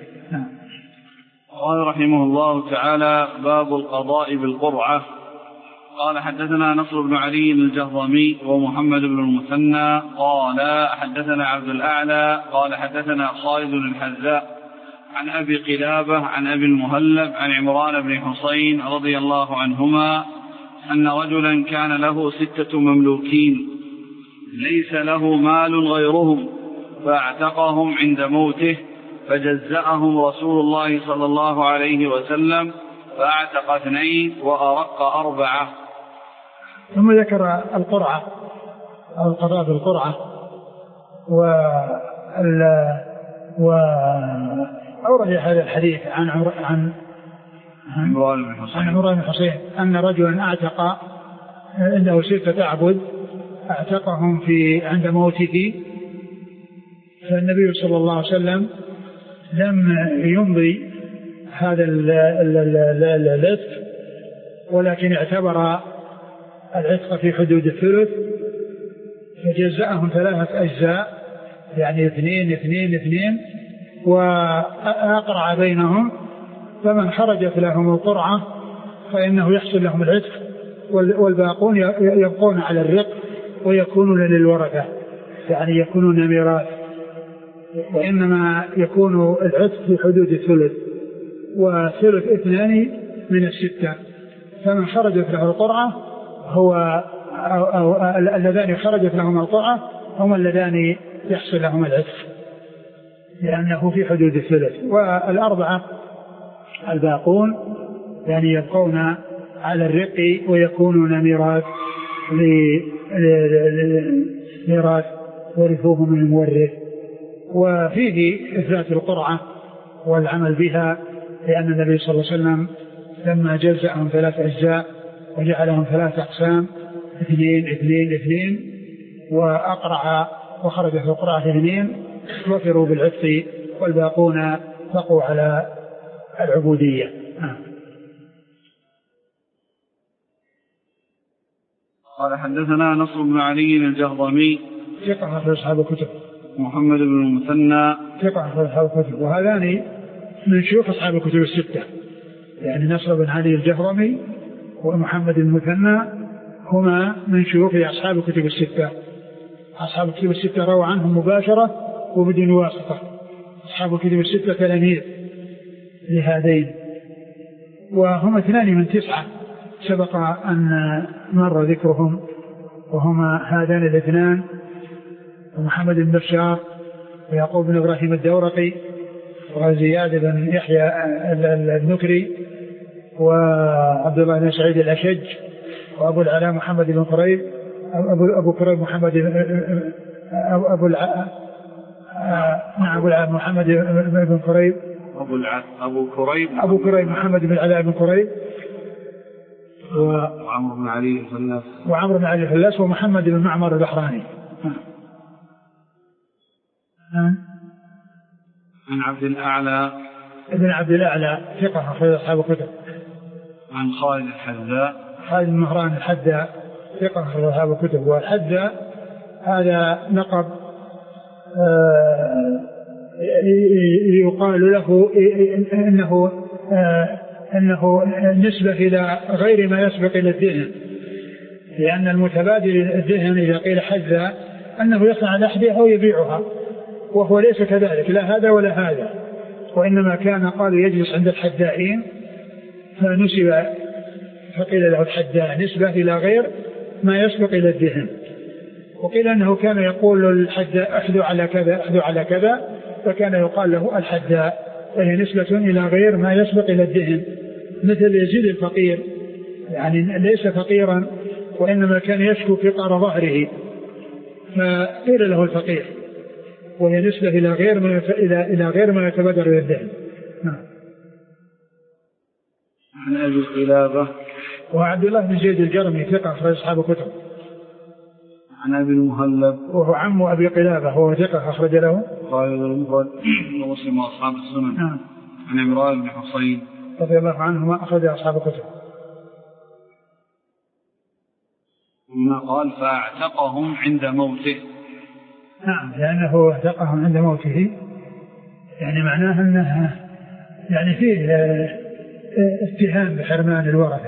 Speaker 1: قال رحمه الله تعالى: باب القضاء بالقرعة. قال حدثنا نصر بن علي الجهضمي ومحمد بن المثنى قال حدثنا عبد الأعلى قال حدثنا خالد الحذاء عن أبي قلابة عن أبي المهلب عن عمران بن حسين رضي الله عنهما أن رجلا كان له 6 مملوكين ليس له مال غيرهم فاعتقهم عند موته، فجزأهم رسول الله صلى الله عليه وسلم فاعتق 2 وأرق 4.
Speaker 2: ثم ذكر القرعة أو القضاء بالقرعة، وأورد هذا الحديث عن عمران بن حسين أن رجلا اعتق عنده 6 أعبد اعتقهم عند موته، فالنبي صلى الله عليه وسلم لم يمضي هذا العتق، ولكن اعتبر العتق في حدود الثلث، فجزأهم 3 أجزاء، يعني 2 وأقرع بينهم، فمن خرجت لهم القرعة فإنه يحصل لهم العتق، والباقون يبقون على الرق ويكونون للورثة، يعني يكونون ميراث، وإنما يكون العتق في حدود الثلث، وثلث 2 من 6، فمن خرجت له القرعة هو أو اللذان خرجت لهما القرعة هما اللذان يحصل لهما العتق لأنه في حدود الثلث. والأربعة الباقون يعني يبقون على الرق ويكونون ميراث ورثوه من المورث. وفيه إثبات القرعة والعمل بها لأن النبي صلى الله عليه وسلم لما جزأهم 3 أجزاء وجعلهم 3 أقسام 2 وأقرع وخرجت القرعة 2 وفروا بالعتق والباقون بقوا على العبودية.
Speaker 1: قال حدثنا نصر بن علي الجهضمي
Speaker 2: ثقة في أصحاب الكتب.
Speaker 1: محمد بن المثنى
Speaker 2: ثقة في أصحاب الكتب وهذان من شيوخ أصحاب الكتب الستة يعني نصر بن علي الجهضمي ومحمد المثنى هما من شيوخ أصحاب الكتب الستة. أصحاب الكتب الستة روى عنهم مباشرة وبدون واسطة. أصحاب الكتب الستة تلاميذ لهذين وهم 2 من 9 سبق أن مر ذكرهم وهما هذان الاثنان محمد بن بشار ويعقوب بن إبراهيم الدورقي وزياد بن يحيى النكري وعبد الله بن سعيد الأشج وأبو العلاء محمد بن قريب أبو كريب محمد أبو العلاء محمد بن قريب
Speaker 1: أبو كريب
Speaker 2: محمد بن العلاء بن قريب
Speaker 1: وعمرو بن علي
Speaker 2: الفلاس ومحمد بن معمر البحراني.
Speaker 1: عن عبد الأعلى
Speaker 2: ابن عبد الأعلى ثقة في أصحاب الكتب.
Speaker 1: عن خالد
Speaker 2: بن مهران الحذاء ثقة في أصحاب الكتب. والحذاء هذا لقب يقال له أنه نسبة إلى غير ما يسبق إلى الدهن لأن المتبادل الدهن إذا قيل حذاء أنه يصنع الأحذية أو يبيعها وهو ليس كذلك لا هذا ولا هذا وإنما كان قالوا يجلس عند الحذائين فنسب فقيل له الحذاء نسبة إلى غير ما يسبق إلى الدهن. وقيل أنه كان يقول الحذاء أحذو على كذا فكان يقال له الحذاء وهي نسبة إلى غير ما يسبق إلى الدهن مثل يزيد الفقير يعني ليس فقيرا وإنما كان يشكو فقر ظهره فقيل له الفقير وهي نسبة إلى غير ما يتبادر إلى الدهن.
Speaker 1: عن أبي قلابة
Speaker 2: وعبد الله بن زيد الجرمي ثقة في أصحاب الكتب.
Speaker 1: عن أبي المهلب
Speaker 2: وهو عم أبي قلابة وهو ثقة أخرج له
Speaker 1: خالد المفرد ومسلم وأصحاب السنن. عن عمران بن حصين
Speaker 2: رضي الله عنهما أخرج أصحاب الكتب.
Speaker 1: ثم قال فاعتقهم عند موته.
Speaker 2: نعم لأنه اعتقهم عند موته يعني معناه أنه يعني فيه اتهام بحرمان الورثة.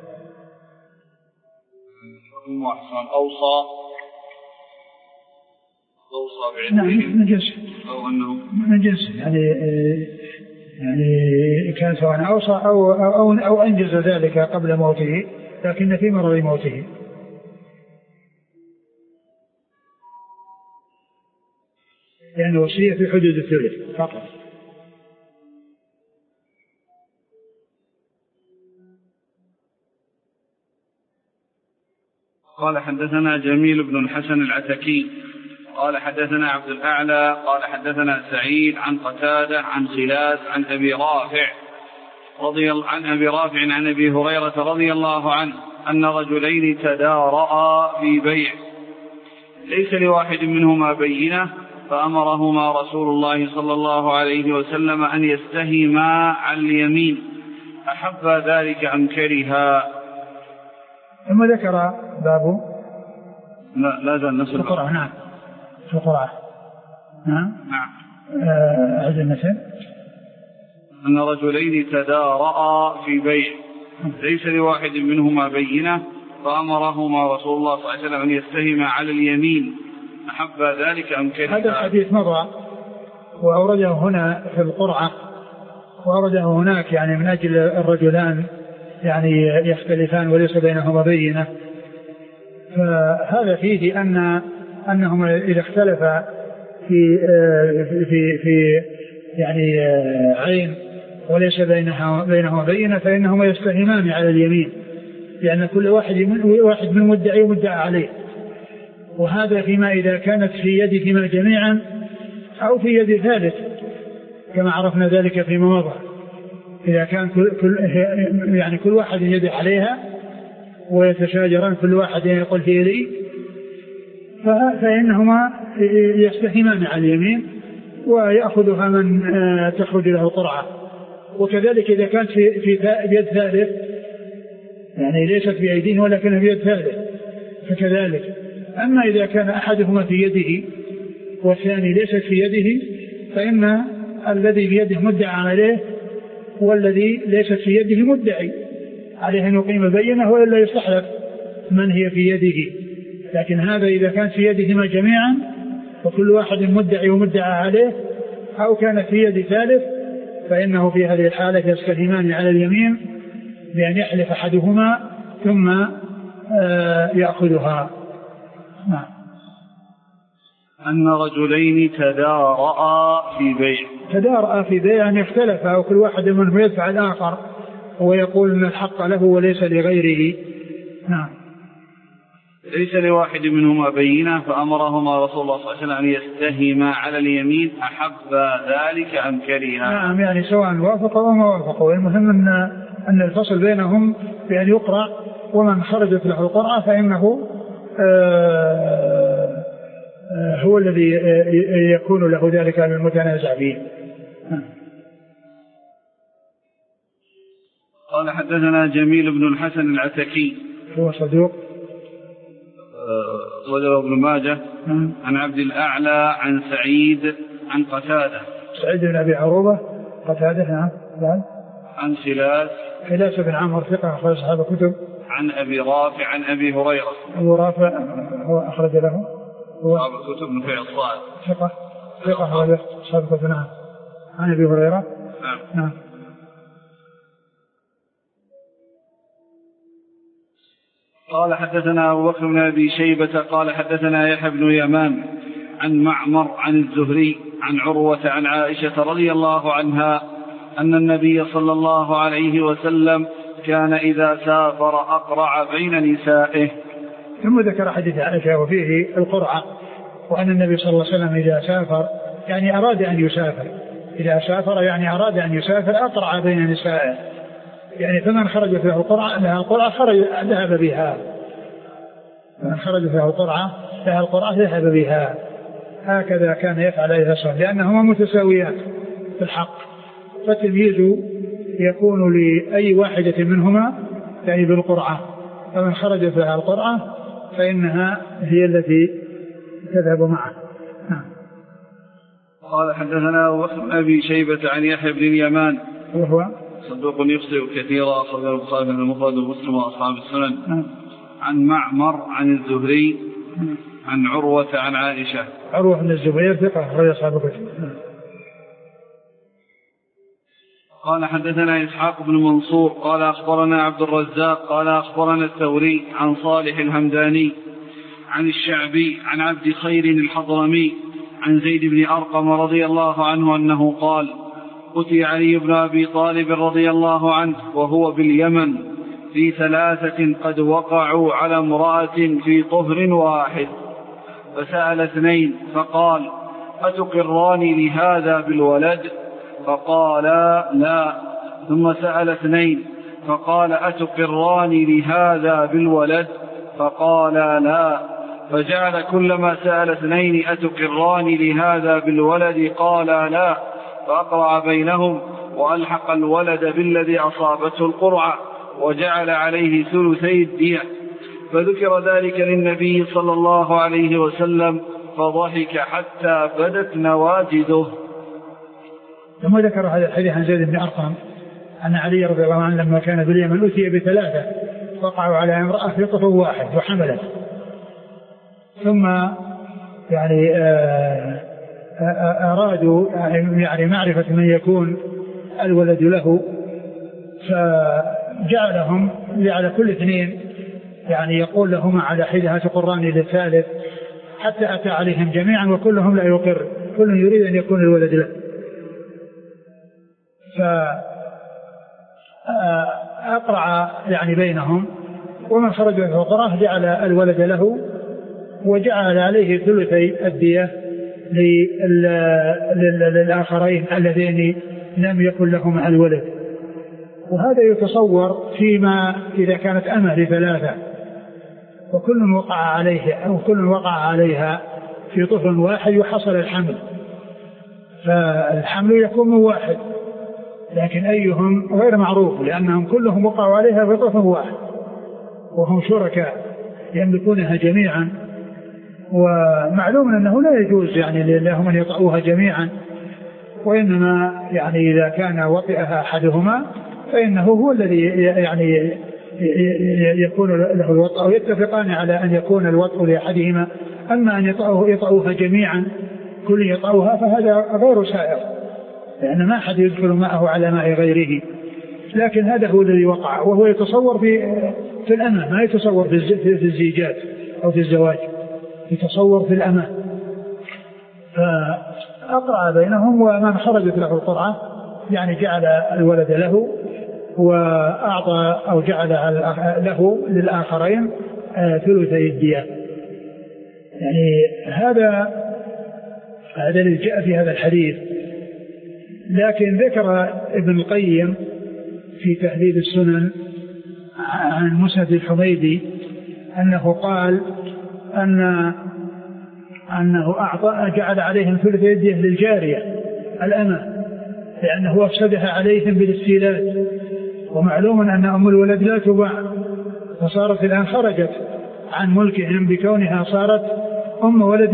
Speaker 1: أوصى بعتقهم
Speaker 2: من جنسه
Speaker 1: أو أنه
Speaker 2: من جنسه يعني كان سواء أوصى أو أنجز ذلك قبل موته لكن في مرض موته. يعني وصية في حدود الثلث فقط.
Speaker 1: قال حدثنا جميل بن الحسن العتكي قال حدثنا عبد الأعلى قال حدثنا سعيد عن قتادة عن خلاس عن أبي رافع عن أبي هريرة رضي الله عنه أن رجلين تدارأا في بيع ليس لواحد منهما بينة فأمرهما رسول الله صلى الله عليه وسلم أن يستهما عن اليمين أحب ذلك أم كرها.
Speaker 2: ثم ذكر باب
Speaker 1: لا زال نفس
Speaker 2: القرعة. نعم في القرعة. نعم أعد المثل
Speaker 1: أن رجلين تدارأا في بيع ليس لواحد منهما بينة فأمرهما رسول الله صلى الله عليه وسلم أن يستهما على اليمين أحب ذلك أم كرها.
Speaker 2: هذا الحديث مضى وأورده هنا في القرعة وأورده هناك يعني من أجل الرجلان يعني يختلفان وليس بينهما بينة فهذا فيه أنهم إذا اختلفا في يعني عين وليس بينهما بينة فإنهما يستهمان على اليمين، لأن كل واحد من مدعي ومدعى عليه. وهذا فيما إذا كانت في يدهما جميعا أو في يد ثالث كما عرفنا ذلك فيما مضى. إذا كان كل واحد يدعي عليها ويتشاجران كل واحد يقول في يدي فإنهما يستهمان على اليمين ويأخذها من تخرج له قرعة. وكذلك إذا كانت في يد ثالث يعني ليست بأيديه ولكنها في يد ثالث فكذلك. أما إذا كان أحدهما في يده والثاني ليست في يده فإن الذي بيده مدعى عليه والذي ليست في يده مدعي عليه أن يقيم بينه وإلا يستحلف من هي في يده. لكن هذا إذا كان في يدهما جميعا وكل واحد مدعي ومدعى عليه أو كان في يد ثالث فإنه في هذه الحالة يستهمان على اليمين بأن يحلف أحدهما ثم يأخذها. نعم.
Speaker 1: أن رجلين تدارأ في بيع
Speaker 2: أن يختلفا وكل واحد منهم يدفع الآخر ويقول أن الحق له وليس لغيره. نعم.
Speaker 1: ليس لواحد منهما بينة فأمرهما رسول الله صلى الله عليه وسلم أن يستهما على اليمين أحب ذلك أم كرها.
Speaker 2: نعم يعني سواء وافقوا وما وافقوا، المهم أن الفصل بينهم بأن يقرأ ومن خرجت له القرعة فإنه هو الذي يكون له ذلك المتنازع فيه.
Speaker 1: قال حدثنا جميل بن الحسن العتكي
Speaker 2: هو صدوق
Speaker 1: وله ابن ماجه عن عبد الأعلى عن سعيد عن قتادة
Speaker 2: سعيد بن أبي عروبة قتادة. نعم.
Speaker 1: عن خلاس
Speaker 2: بن عمرو ثقة أخرج أصحاب الكتب.
Speaker 1: عن أبي رافع عن أبي هريرة.
Speaker 2: أبو رافع هو أخرج له
Speaker 1: أصحاب الكتب من فعل الصائب
Speaker 2: ثقة هذا أصحاب الكتب. نعم. عن أبي هريرة. نعم.
Speaker 1: قال حدثنا أبو بكر بن أبي شيبة قال حدثنا يحيى بن يمان عن معمر عن الزهري عن عروة عن عائشة رضي الله عنها أن النبي صلى الله عليه وسلم كان إذا سافر أقرع بين نسائه.
Speaker 2: ثم ذكر حديث عائشة وفيه القرعة وأن النبي صلى الله عليه وسلم إذا سافر يعني أراد أن يسافر، إذا سافر يعني أراد أن يسافر أقرع بين نسائه، يعني فمن خرجت له القرعة ذهب بها، من خرجت له القرعة ذهب بها. هكذا كان يفعل إذا سافر لأنهما متساويات في الحق، فالتمييز يكون لأي واحدة منهما يعني بالقرعة، فمن خرجت لها القرعة فإنها هي التي تذهب معه.
Speaker 1: قال حدثنا أبو بكر بن أبي شيبة عن يحيى بن اليمان
Speaker 2: وهو
Speaker 1: صدوق يخطئ كثيرا أخرجه البخاري في المفرد ومسلم وأصحاب السنن. عن معمر عن الزهري عن عروة عن عائشة.
Speaker 2: عروة بن الزبير ثقة أخرج أصحاب الكتب.
Speaker 1: قال حدثنا إسحاق بن منصور قال أخبرنا عبد الرزاق قال أخبرنا الثوري عن صالح الهمداني عن الشعبي عن عبد خير الحضرمي عن زيد بن أرقم رضي الله عنه أنه قال أتي علي بن أبي طالب رضي الله عنه وهو باليمن في 3 قد وقعوا على امرأة في طهر واحد، فسأل 2 فقال أتقراني لهذا بالولد؟ فقال لا. ثم سأل 2 فقال أتقراني لهذا بالولد؟ فقال لا. فجعل كلما سأل 2 أتقراني لهذا بالولد؟ قال لا. فأقرع بينهم وألحق الولد بالذي أصابته القرعة وجعل عليه 2/3 الدية. فذكر ذلك للنبي صلى الله عليه وسلم فضحك حتى بدت نواجذه.
Speaker 2: ثم ذكر هذا الحديث عن زيد بن أرقم أن علي رضي الله عنه لما كان باليمن أتي ب3 وقعوا على امرأة في طهر واحد وحملت، ثم يعني أرادوا يعني معرفة من يكون الولد له، فجعل كل 2 يعني يقول لهما على حدة تقران للثالث، حتى أتى عليهم جميعا وكلهم لا يقر، كل يريد أن يكون الولد له. فأقرع يعني بينهم، ومن خرج من القرآن جعل الولد له وجعل عليه ثلثي الدية للآخرين اللذين لم يكن لهما الولد. وهذا يتصور فيما إذا كانت أمة لثلاثة وكل وقع عليه أو كل وقع عليها في طفل واحد وحصل الحمل، فالحمل يكون من واحد، لكن أيهم غير معروف لأنهم كلهم وقعوا عليها في طفل واحد وهم شركاء يملكونها جميعا. ومعلوم أنه لا يجوز يعني لهم أن يطعوها جميعا، وإنما يعني إذا كان وطئها أحدهما فإنه هو الذي يعني يكون له الوطء، أو يتفقان على أن يكون الوطء لأحدهما. أما أن يطعوها جميعا كل يطعوها فهذا غير سائر، لأن ما أحد يدخل معه على ماء غيره. لكن هذا هو الذي وقع، وهو يتصور في الأمة، ما يتصور في الزيجات أو في الزواج، يتصور في الأمة. فأقرع بينهم، ومن خرجت له القرعة يعني جعل الولد له وأعطى أو جعل له للآخرين ثلثي الدية. يعني هذا الذي جاء في هذا الحديث. لكن ذكر ابن القيم في تهذيب السنن عن مسند الحميدي أنه قال أنه جعل عليهم ثلثي الدية للجارية الأمة، لأنه أفسدها عليهم بالاستيلاد، ومعلوم أن أم الولد لا تباع، فصارت الآن خرجت عن ملكهم بكونها صارت أم ولد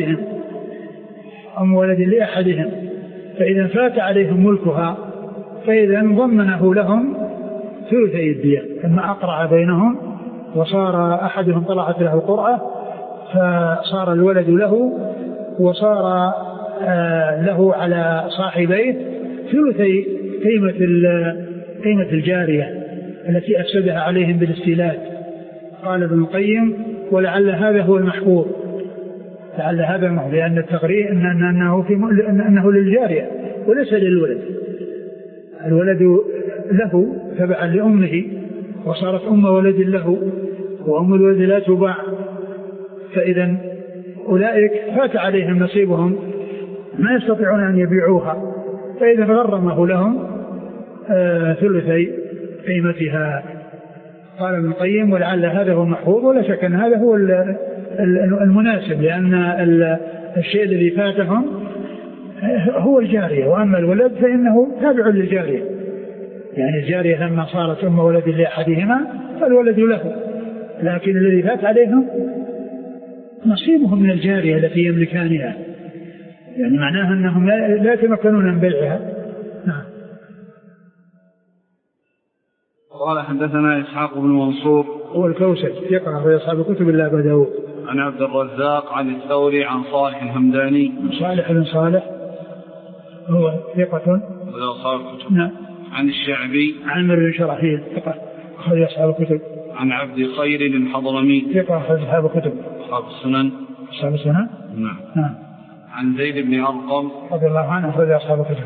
Speaker 2: لأحدهم، فإذا فات عليهم ملكها فإذا ضمنه لهم ثلثي الدية. لما أقرع بينهم وصار أحدهم طلعت له القرعة فصار الولد له، وصار له على صاحبيه ثلثي قيمة الجارية التي أفسدها عليهم بالاستيلاد. قال ابن القيم ولعل هذا هو المحفوظ، لعل هذا المحفوظ، لأن التقرير أنه للجارية وليس للولد. الولد له تبعا لأمه، وصارت أم ولد له، وأم الولد لا تباع، فإذا أولئك فات عليهم نصيبهم ما يستطيعون أن يبيعوها، فإذا غرمه لهم ثلثي قيمتها. قال ابن القيم ولعل هذا هو المحفوظ، ولا شك أن هذا هو المناسب، لأن الشيء الذي فاتهم هو الجارية، وأما الولد فإنه تابع للجارية. يعني الجارية لما صارت أم ولد لأحدهما فالولد له، لكن الذي فات عليهم نصيبهم من الجارية التي يملكانها، يعني معناها أنهم لا يتمكنون من بيعها. نعم.
Speaker 1: قال حدثنا إسحاق بن منصور
Speaker 2: هو الكوسج يقرأ في أصحاب الكتب إلا أبا داود.
Speaker 1: عن عبد الرزاق عن الثوري عن صالح الهمداني.
Speaker 2: صالح بن صالح هو ثقة
Speaker 1: أصحاب الكتب.
Speaker 2: نعم.
Speaker 1: عن الشعبي
Speaker 2: عن بن شرحيل ثقة أخرج أصحاب الكتب.
Speaker 1: عن عبد خير الحضرمي
Speaker 2: ثقة أخرج أصحاب الكتب.
Speaker 1: أصحاب السنن.
Speaker 2: أصحاب السنن.
Speaker 1: نعم. عن زيد بن أرقم
Speaker 2: رضي الله عنه أخرج أصحاب الكتب.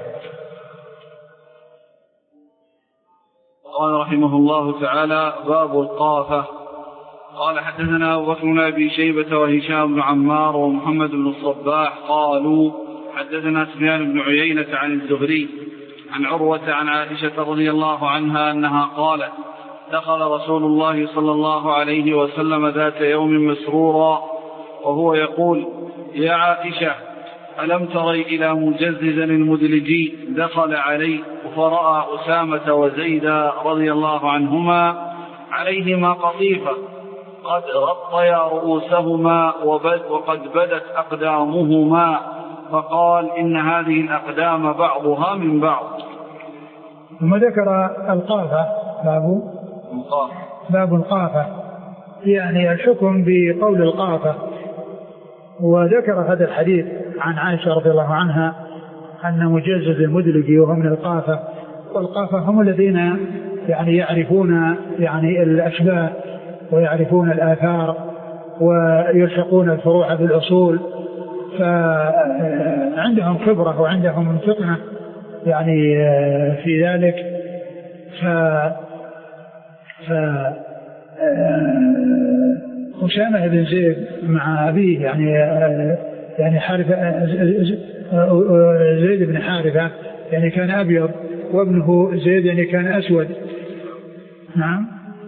Speaker 1: قال رحمه الله تعالى باب القافة. قال حدثنا أبو بكر بن أبي شيبة وهشام بن عمار ومحمد بن الصباح قالوا حدثنا سفيان بن عيينة عن الزهري عن عروة عن عائشة رضي الله عنها أنها قالت دخل رسول الله صلى الله عليه وسلم ذات يوم مسرورا وهو يقول يا عائشة ألم تري إلى مجززا المدلجي دخل عليه فرأى أسامة وزيدا رضي الله عنهما عليهما قطيفة قد غطيا رؤوسهما وقد بدت أقدامهما، فقال إن هذه الأقدام بعضها من بعض.
Speaker 2: ثم ذكر القافة باب القافة، يعني الحكم بقول القافة. وذكر هذا الحديث عن عائشة رضي الله عنها أن مجزز المدلجي وهو من القافة، والقافة هم الذين يعني يعرفون يعني الأشباه ويعرفون الآثار ويلحقون الفروع بالأصول، فعندهم خبرة وعندهم فقه يعني في ذلك. أسامة بن زيد مع أبيه يعني حارثة زيد بن حارثة يعني كان أبيض، وابنه زيد يعني كان أسود. نعم.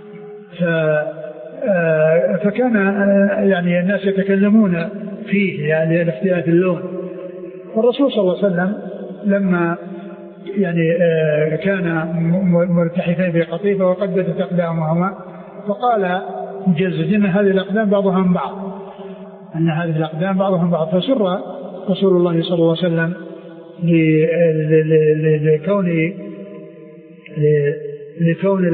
Speaker 2: فكان يعني الناس يتكلمون فيه يعني لاختلاف اللون. والرسول صلى الله عليه وسلم لما يعني كان ملتحفين في قطيفة وقد بدت أقدامهما، فقال مجزز إن هذه الأقدام بعضها من بعض، أن هذه الأقدام بعضها من بعض. فسر رسول الله صلى الله عليه وسلم لكون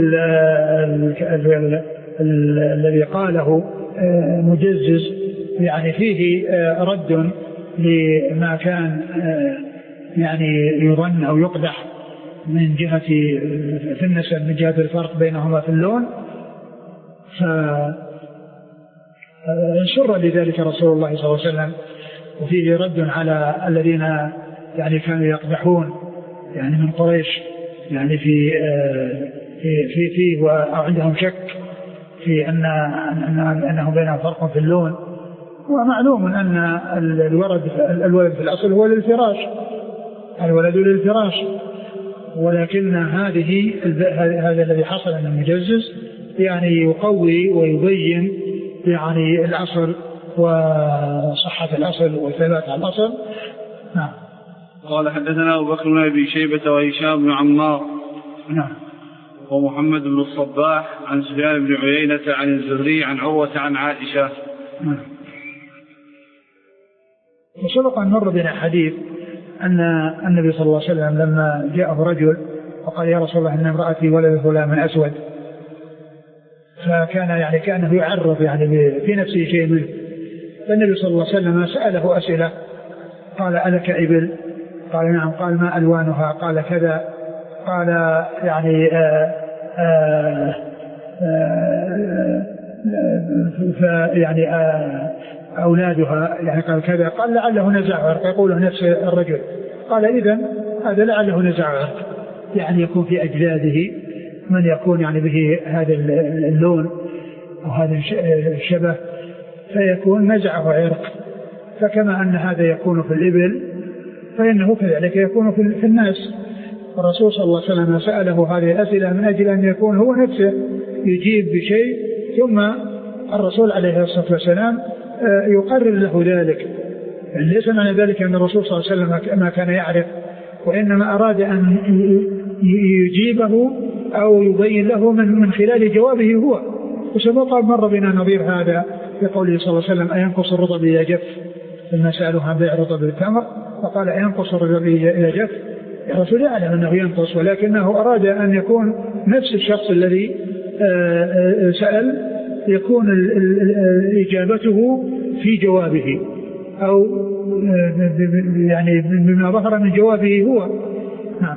Speaker 2: الذي قاله مجزز يعني فيه رد لما كان يعني يظن أو يقدح من جهة في النسب، من جهة الفرق بينهما في اللون. فسر لذلك رسول الله صلى الله عليه وسلم، وفيه رد على الذين يعني كانوا يقدحون يعني من قريش يعني في وعندهم شك في أنه بينهم فرق في اللون. ومعلوم أن الولد في الأصل هو للفراش، الولد للفراش، ولكن هذا الذي حصل أن المجزز يعني يقوي ويبين يعني الأصل وصحة الأصل وثبات الأصل. نعم.
Speaker 1: قال حدثنا أبو بكر بن أبي شيبة وهشام بن عمار
Speaker 2: نعم
Speaker 1: ومحمد بن الصباح عن سفيان بن عيينة عن الزهري عن عروة عن عائشة.
Speaker 2: نعم. وسبق أن مر بنا حديث أن النبي صلى الله عليه وسلم لما جاءه رجل وقال يا رسول الله إن امرأتي ولد غلام أسود، فكان يعني كأنه يعرض يعني في نفسه شيء منه، فالنبي صلى الله عليه وسلم سأله أسئلة، قال ألك إبل؟ قال نعم. قال ما ألوانها؟ قال كذا. قال يعني يعني أولادها يعني قال كذا. قال لعله نزع عرق، يقوله نفس الرجل. قال إذن هذا لعله نزع عرق، يعني يكون في أجلاده من يكون يعني به هذا اللون وهذا الشبه، فيكون نزعه عرق. فكما أن هذا يكون في الإبل فإنه كذلك يكون في الناس. الرسول صلى الله عليه وسلم سأله هذه الأسئلة من أجل أن يكون هو نفسه يجيب بشيء، ثم الرسول عليه الصلاة والسلام يقرر له ذلك. يعني ليس معنى ذلك أن الرسول صلى الله عليه وسلم ما كان يعرف، وإنما أراد أن يجيبه أو يبين له من خلال جوابه هو. وسبق مر بنا نظير هذا في قوله صلى الله عليه وسلم أينقص الرطب إذا جف، لما سألوه عن بيع رطب التمر فقال أينقص الرطب إذا جف. الرسول يعلم أنه ينقص، ولكنه أراد أن يكون نفس الشخص الذي سأل يكون إجابته في جوابه أو يعني بما ظهر من جوابه هو. نعم.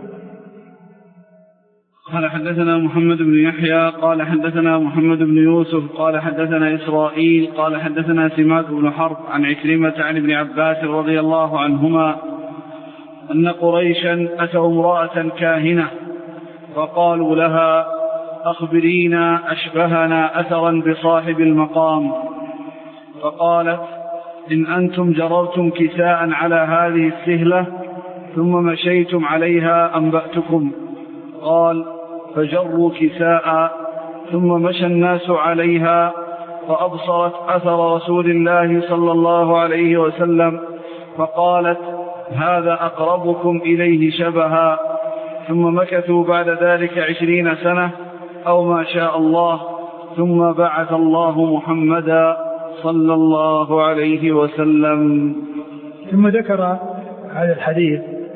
Speaker 1: قال حدثنا محمد بن يحيى قال حدثنا محمد بن يوسف قال حدثنا إسرائيل قال حدثنا سماك بن حرب عن عكرمة عن ابن عباس رضي الله عنهما أن قريشا أتوا امرأة كاهنة فقالوا لها أخبرينا أشبهنا أثرا بصاحب المقام، فقالت إن أنتم جررتم كساء على هذه السهلة ثم مشيتم عليها أنبأتكم. قال فجروا كساء ثم مشى الناس عليها فأبصرت أثر رسول الله صلى الله عليه وسلم فقالت هذا أقربكم إليه شبها. ثم مكثوا بعد ذلك 20 سنة أو ما شاء الله، ثم بعث الله محمدا صلى الله عليه وسلم.
Speaker 2: ثم ذكر هذا الحديث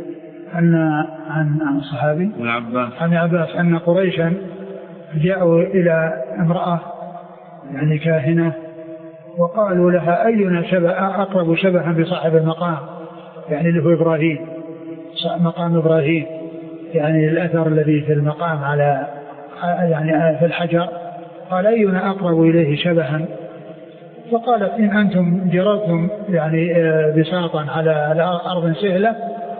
Speaker 2: عن صحابي عن عباس أن قريشا جاءوا إلى امرأة يعني كاهنة وقالوا لها أينا أقرب شبها بصاحب المقام، يعني اللي هو إبراهيم، مقام إبراهيم، يعني الأثر الذي في المقام على يعني في الحجر قال أينا أقرب إليه شبها؟ فقالت إن أنتم جررتم يعني بساطا على أرض سهلة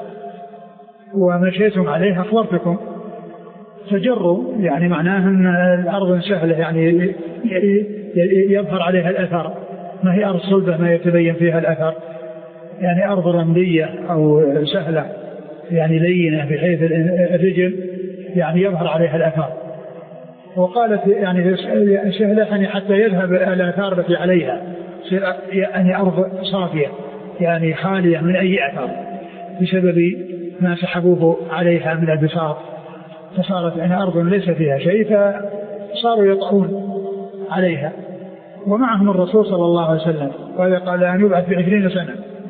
Speaker 2: ومشيتم عليها أخبرتكم. فجروا يعني معناه أن الأرض سهلة يعني يظهر عليها الأثر، ما هي أرض صلبة ما يتبين فيها الأثر، يعني أرض رملية أو سهلة يعني لينة بحيث الرجل يعني يظهر عليها الأثر. وقالت يعني سهلة يعني حتى يذهب الآثار التي عليها، يعني أرض صافية يعني خالية من أي أثر بسبب ما سحبوه عليها من البساط، فصارت يعني أرض ليس فيها شيء فصاروا يطعون عليها. ومعهم الرسول صلى الله عليه وسلم وهذا قال أن يبعث ب20 سنة.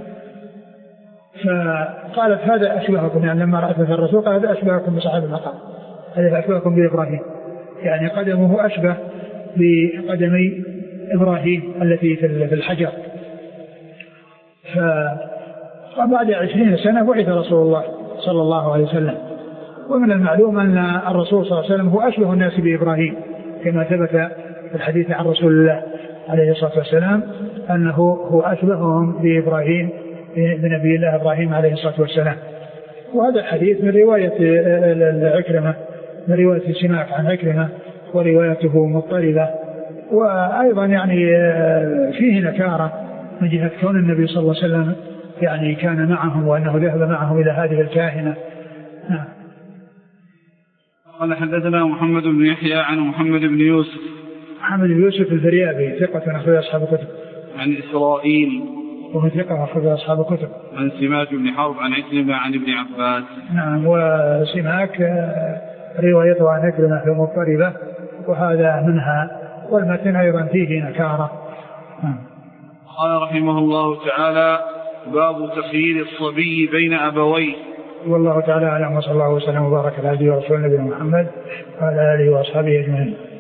Speaker 2: فقالت هذا أشبهكم، يعني لما رأت الرسول قال هذا أشبهكم بصاحب المقام، هذا أشبهكم بإبراهيم، يعني قدمه أشبه بقدمي إبراهيم التي في الحجر. فبعد 20 سنة بعث رسول الله صلى الله عليه وسلم. ومن المعلوم أن الرسول صلى الله عليه وسلم هو أشبه الناس بإبراهيم كما ثبت في الحديث عن رسول الله عليه الصلاة والسلام أنه هو أشبههم بإبراهيم بنبي الله إبراهيم عليه الصلاة والسلام. وهذا الحديث من رواية عكرمة، من رواية سماك عن عكرمة، وروايته مضطردة. وأيضا يعني فيه نكارة من جهة كون النبي صلى الله عليه وسلم يعني كان معهم وأنه ذهب معهم إلى هذه الكاهنة.
Speaker 1: قال حدثنا محمد بن يحيى عن محمد بن يوسف.
Speaker 2: محمد بن يوسف الفريابي ثقة أخرج أصحاب الكتب.
Speaker 1: عن إسرائيل
Speaker 2: وهو ثقة أخرج أصحاب الكتب.
Speaker 1: عن سماك بن حرب عن عكرمة عن ابن عباس.
Speaker 2: نعم. وسماك روايته عن عكرمة في مضطربة وهذا منها، والمتن أيضا فيه نكارة.
Speaker 1: قال رحمه الله تعالى: باب تخيير الصبي بين أبويه.
Speaker 2: والله تعالى أعلم، وصلى الله وسلم وبارك على عبده ورسوله نبينا محمد وعلى آله وأصحابه أجمعين.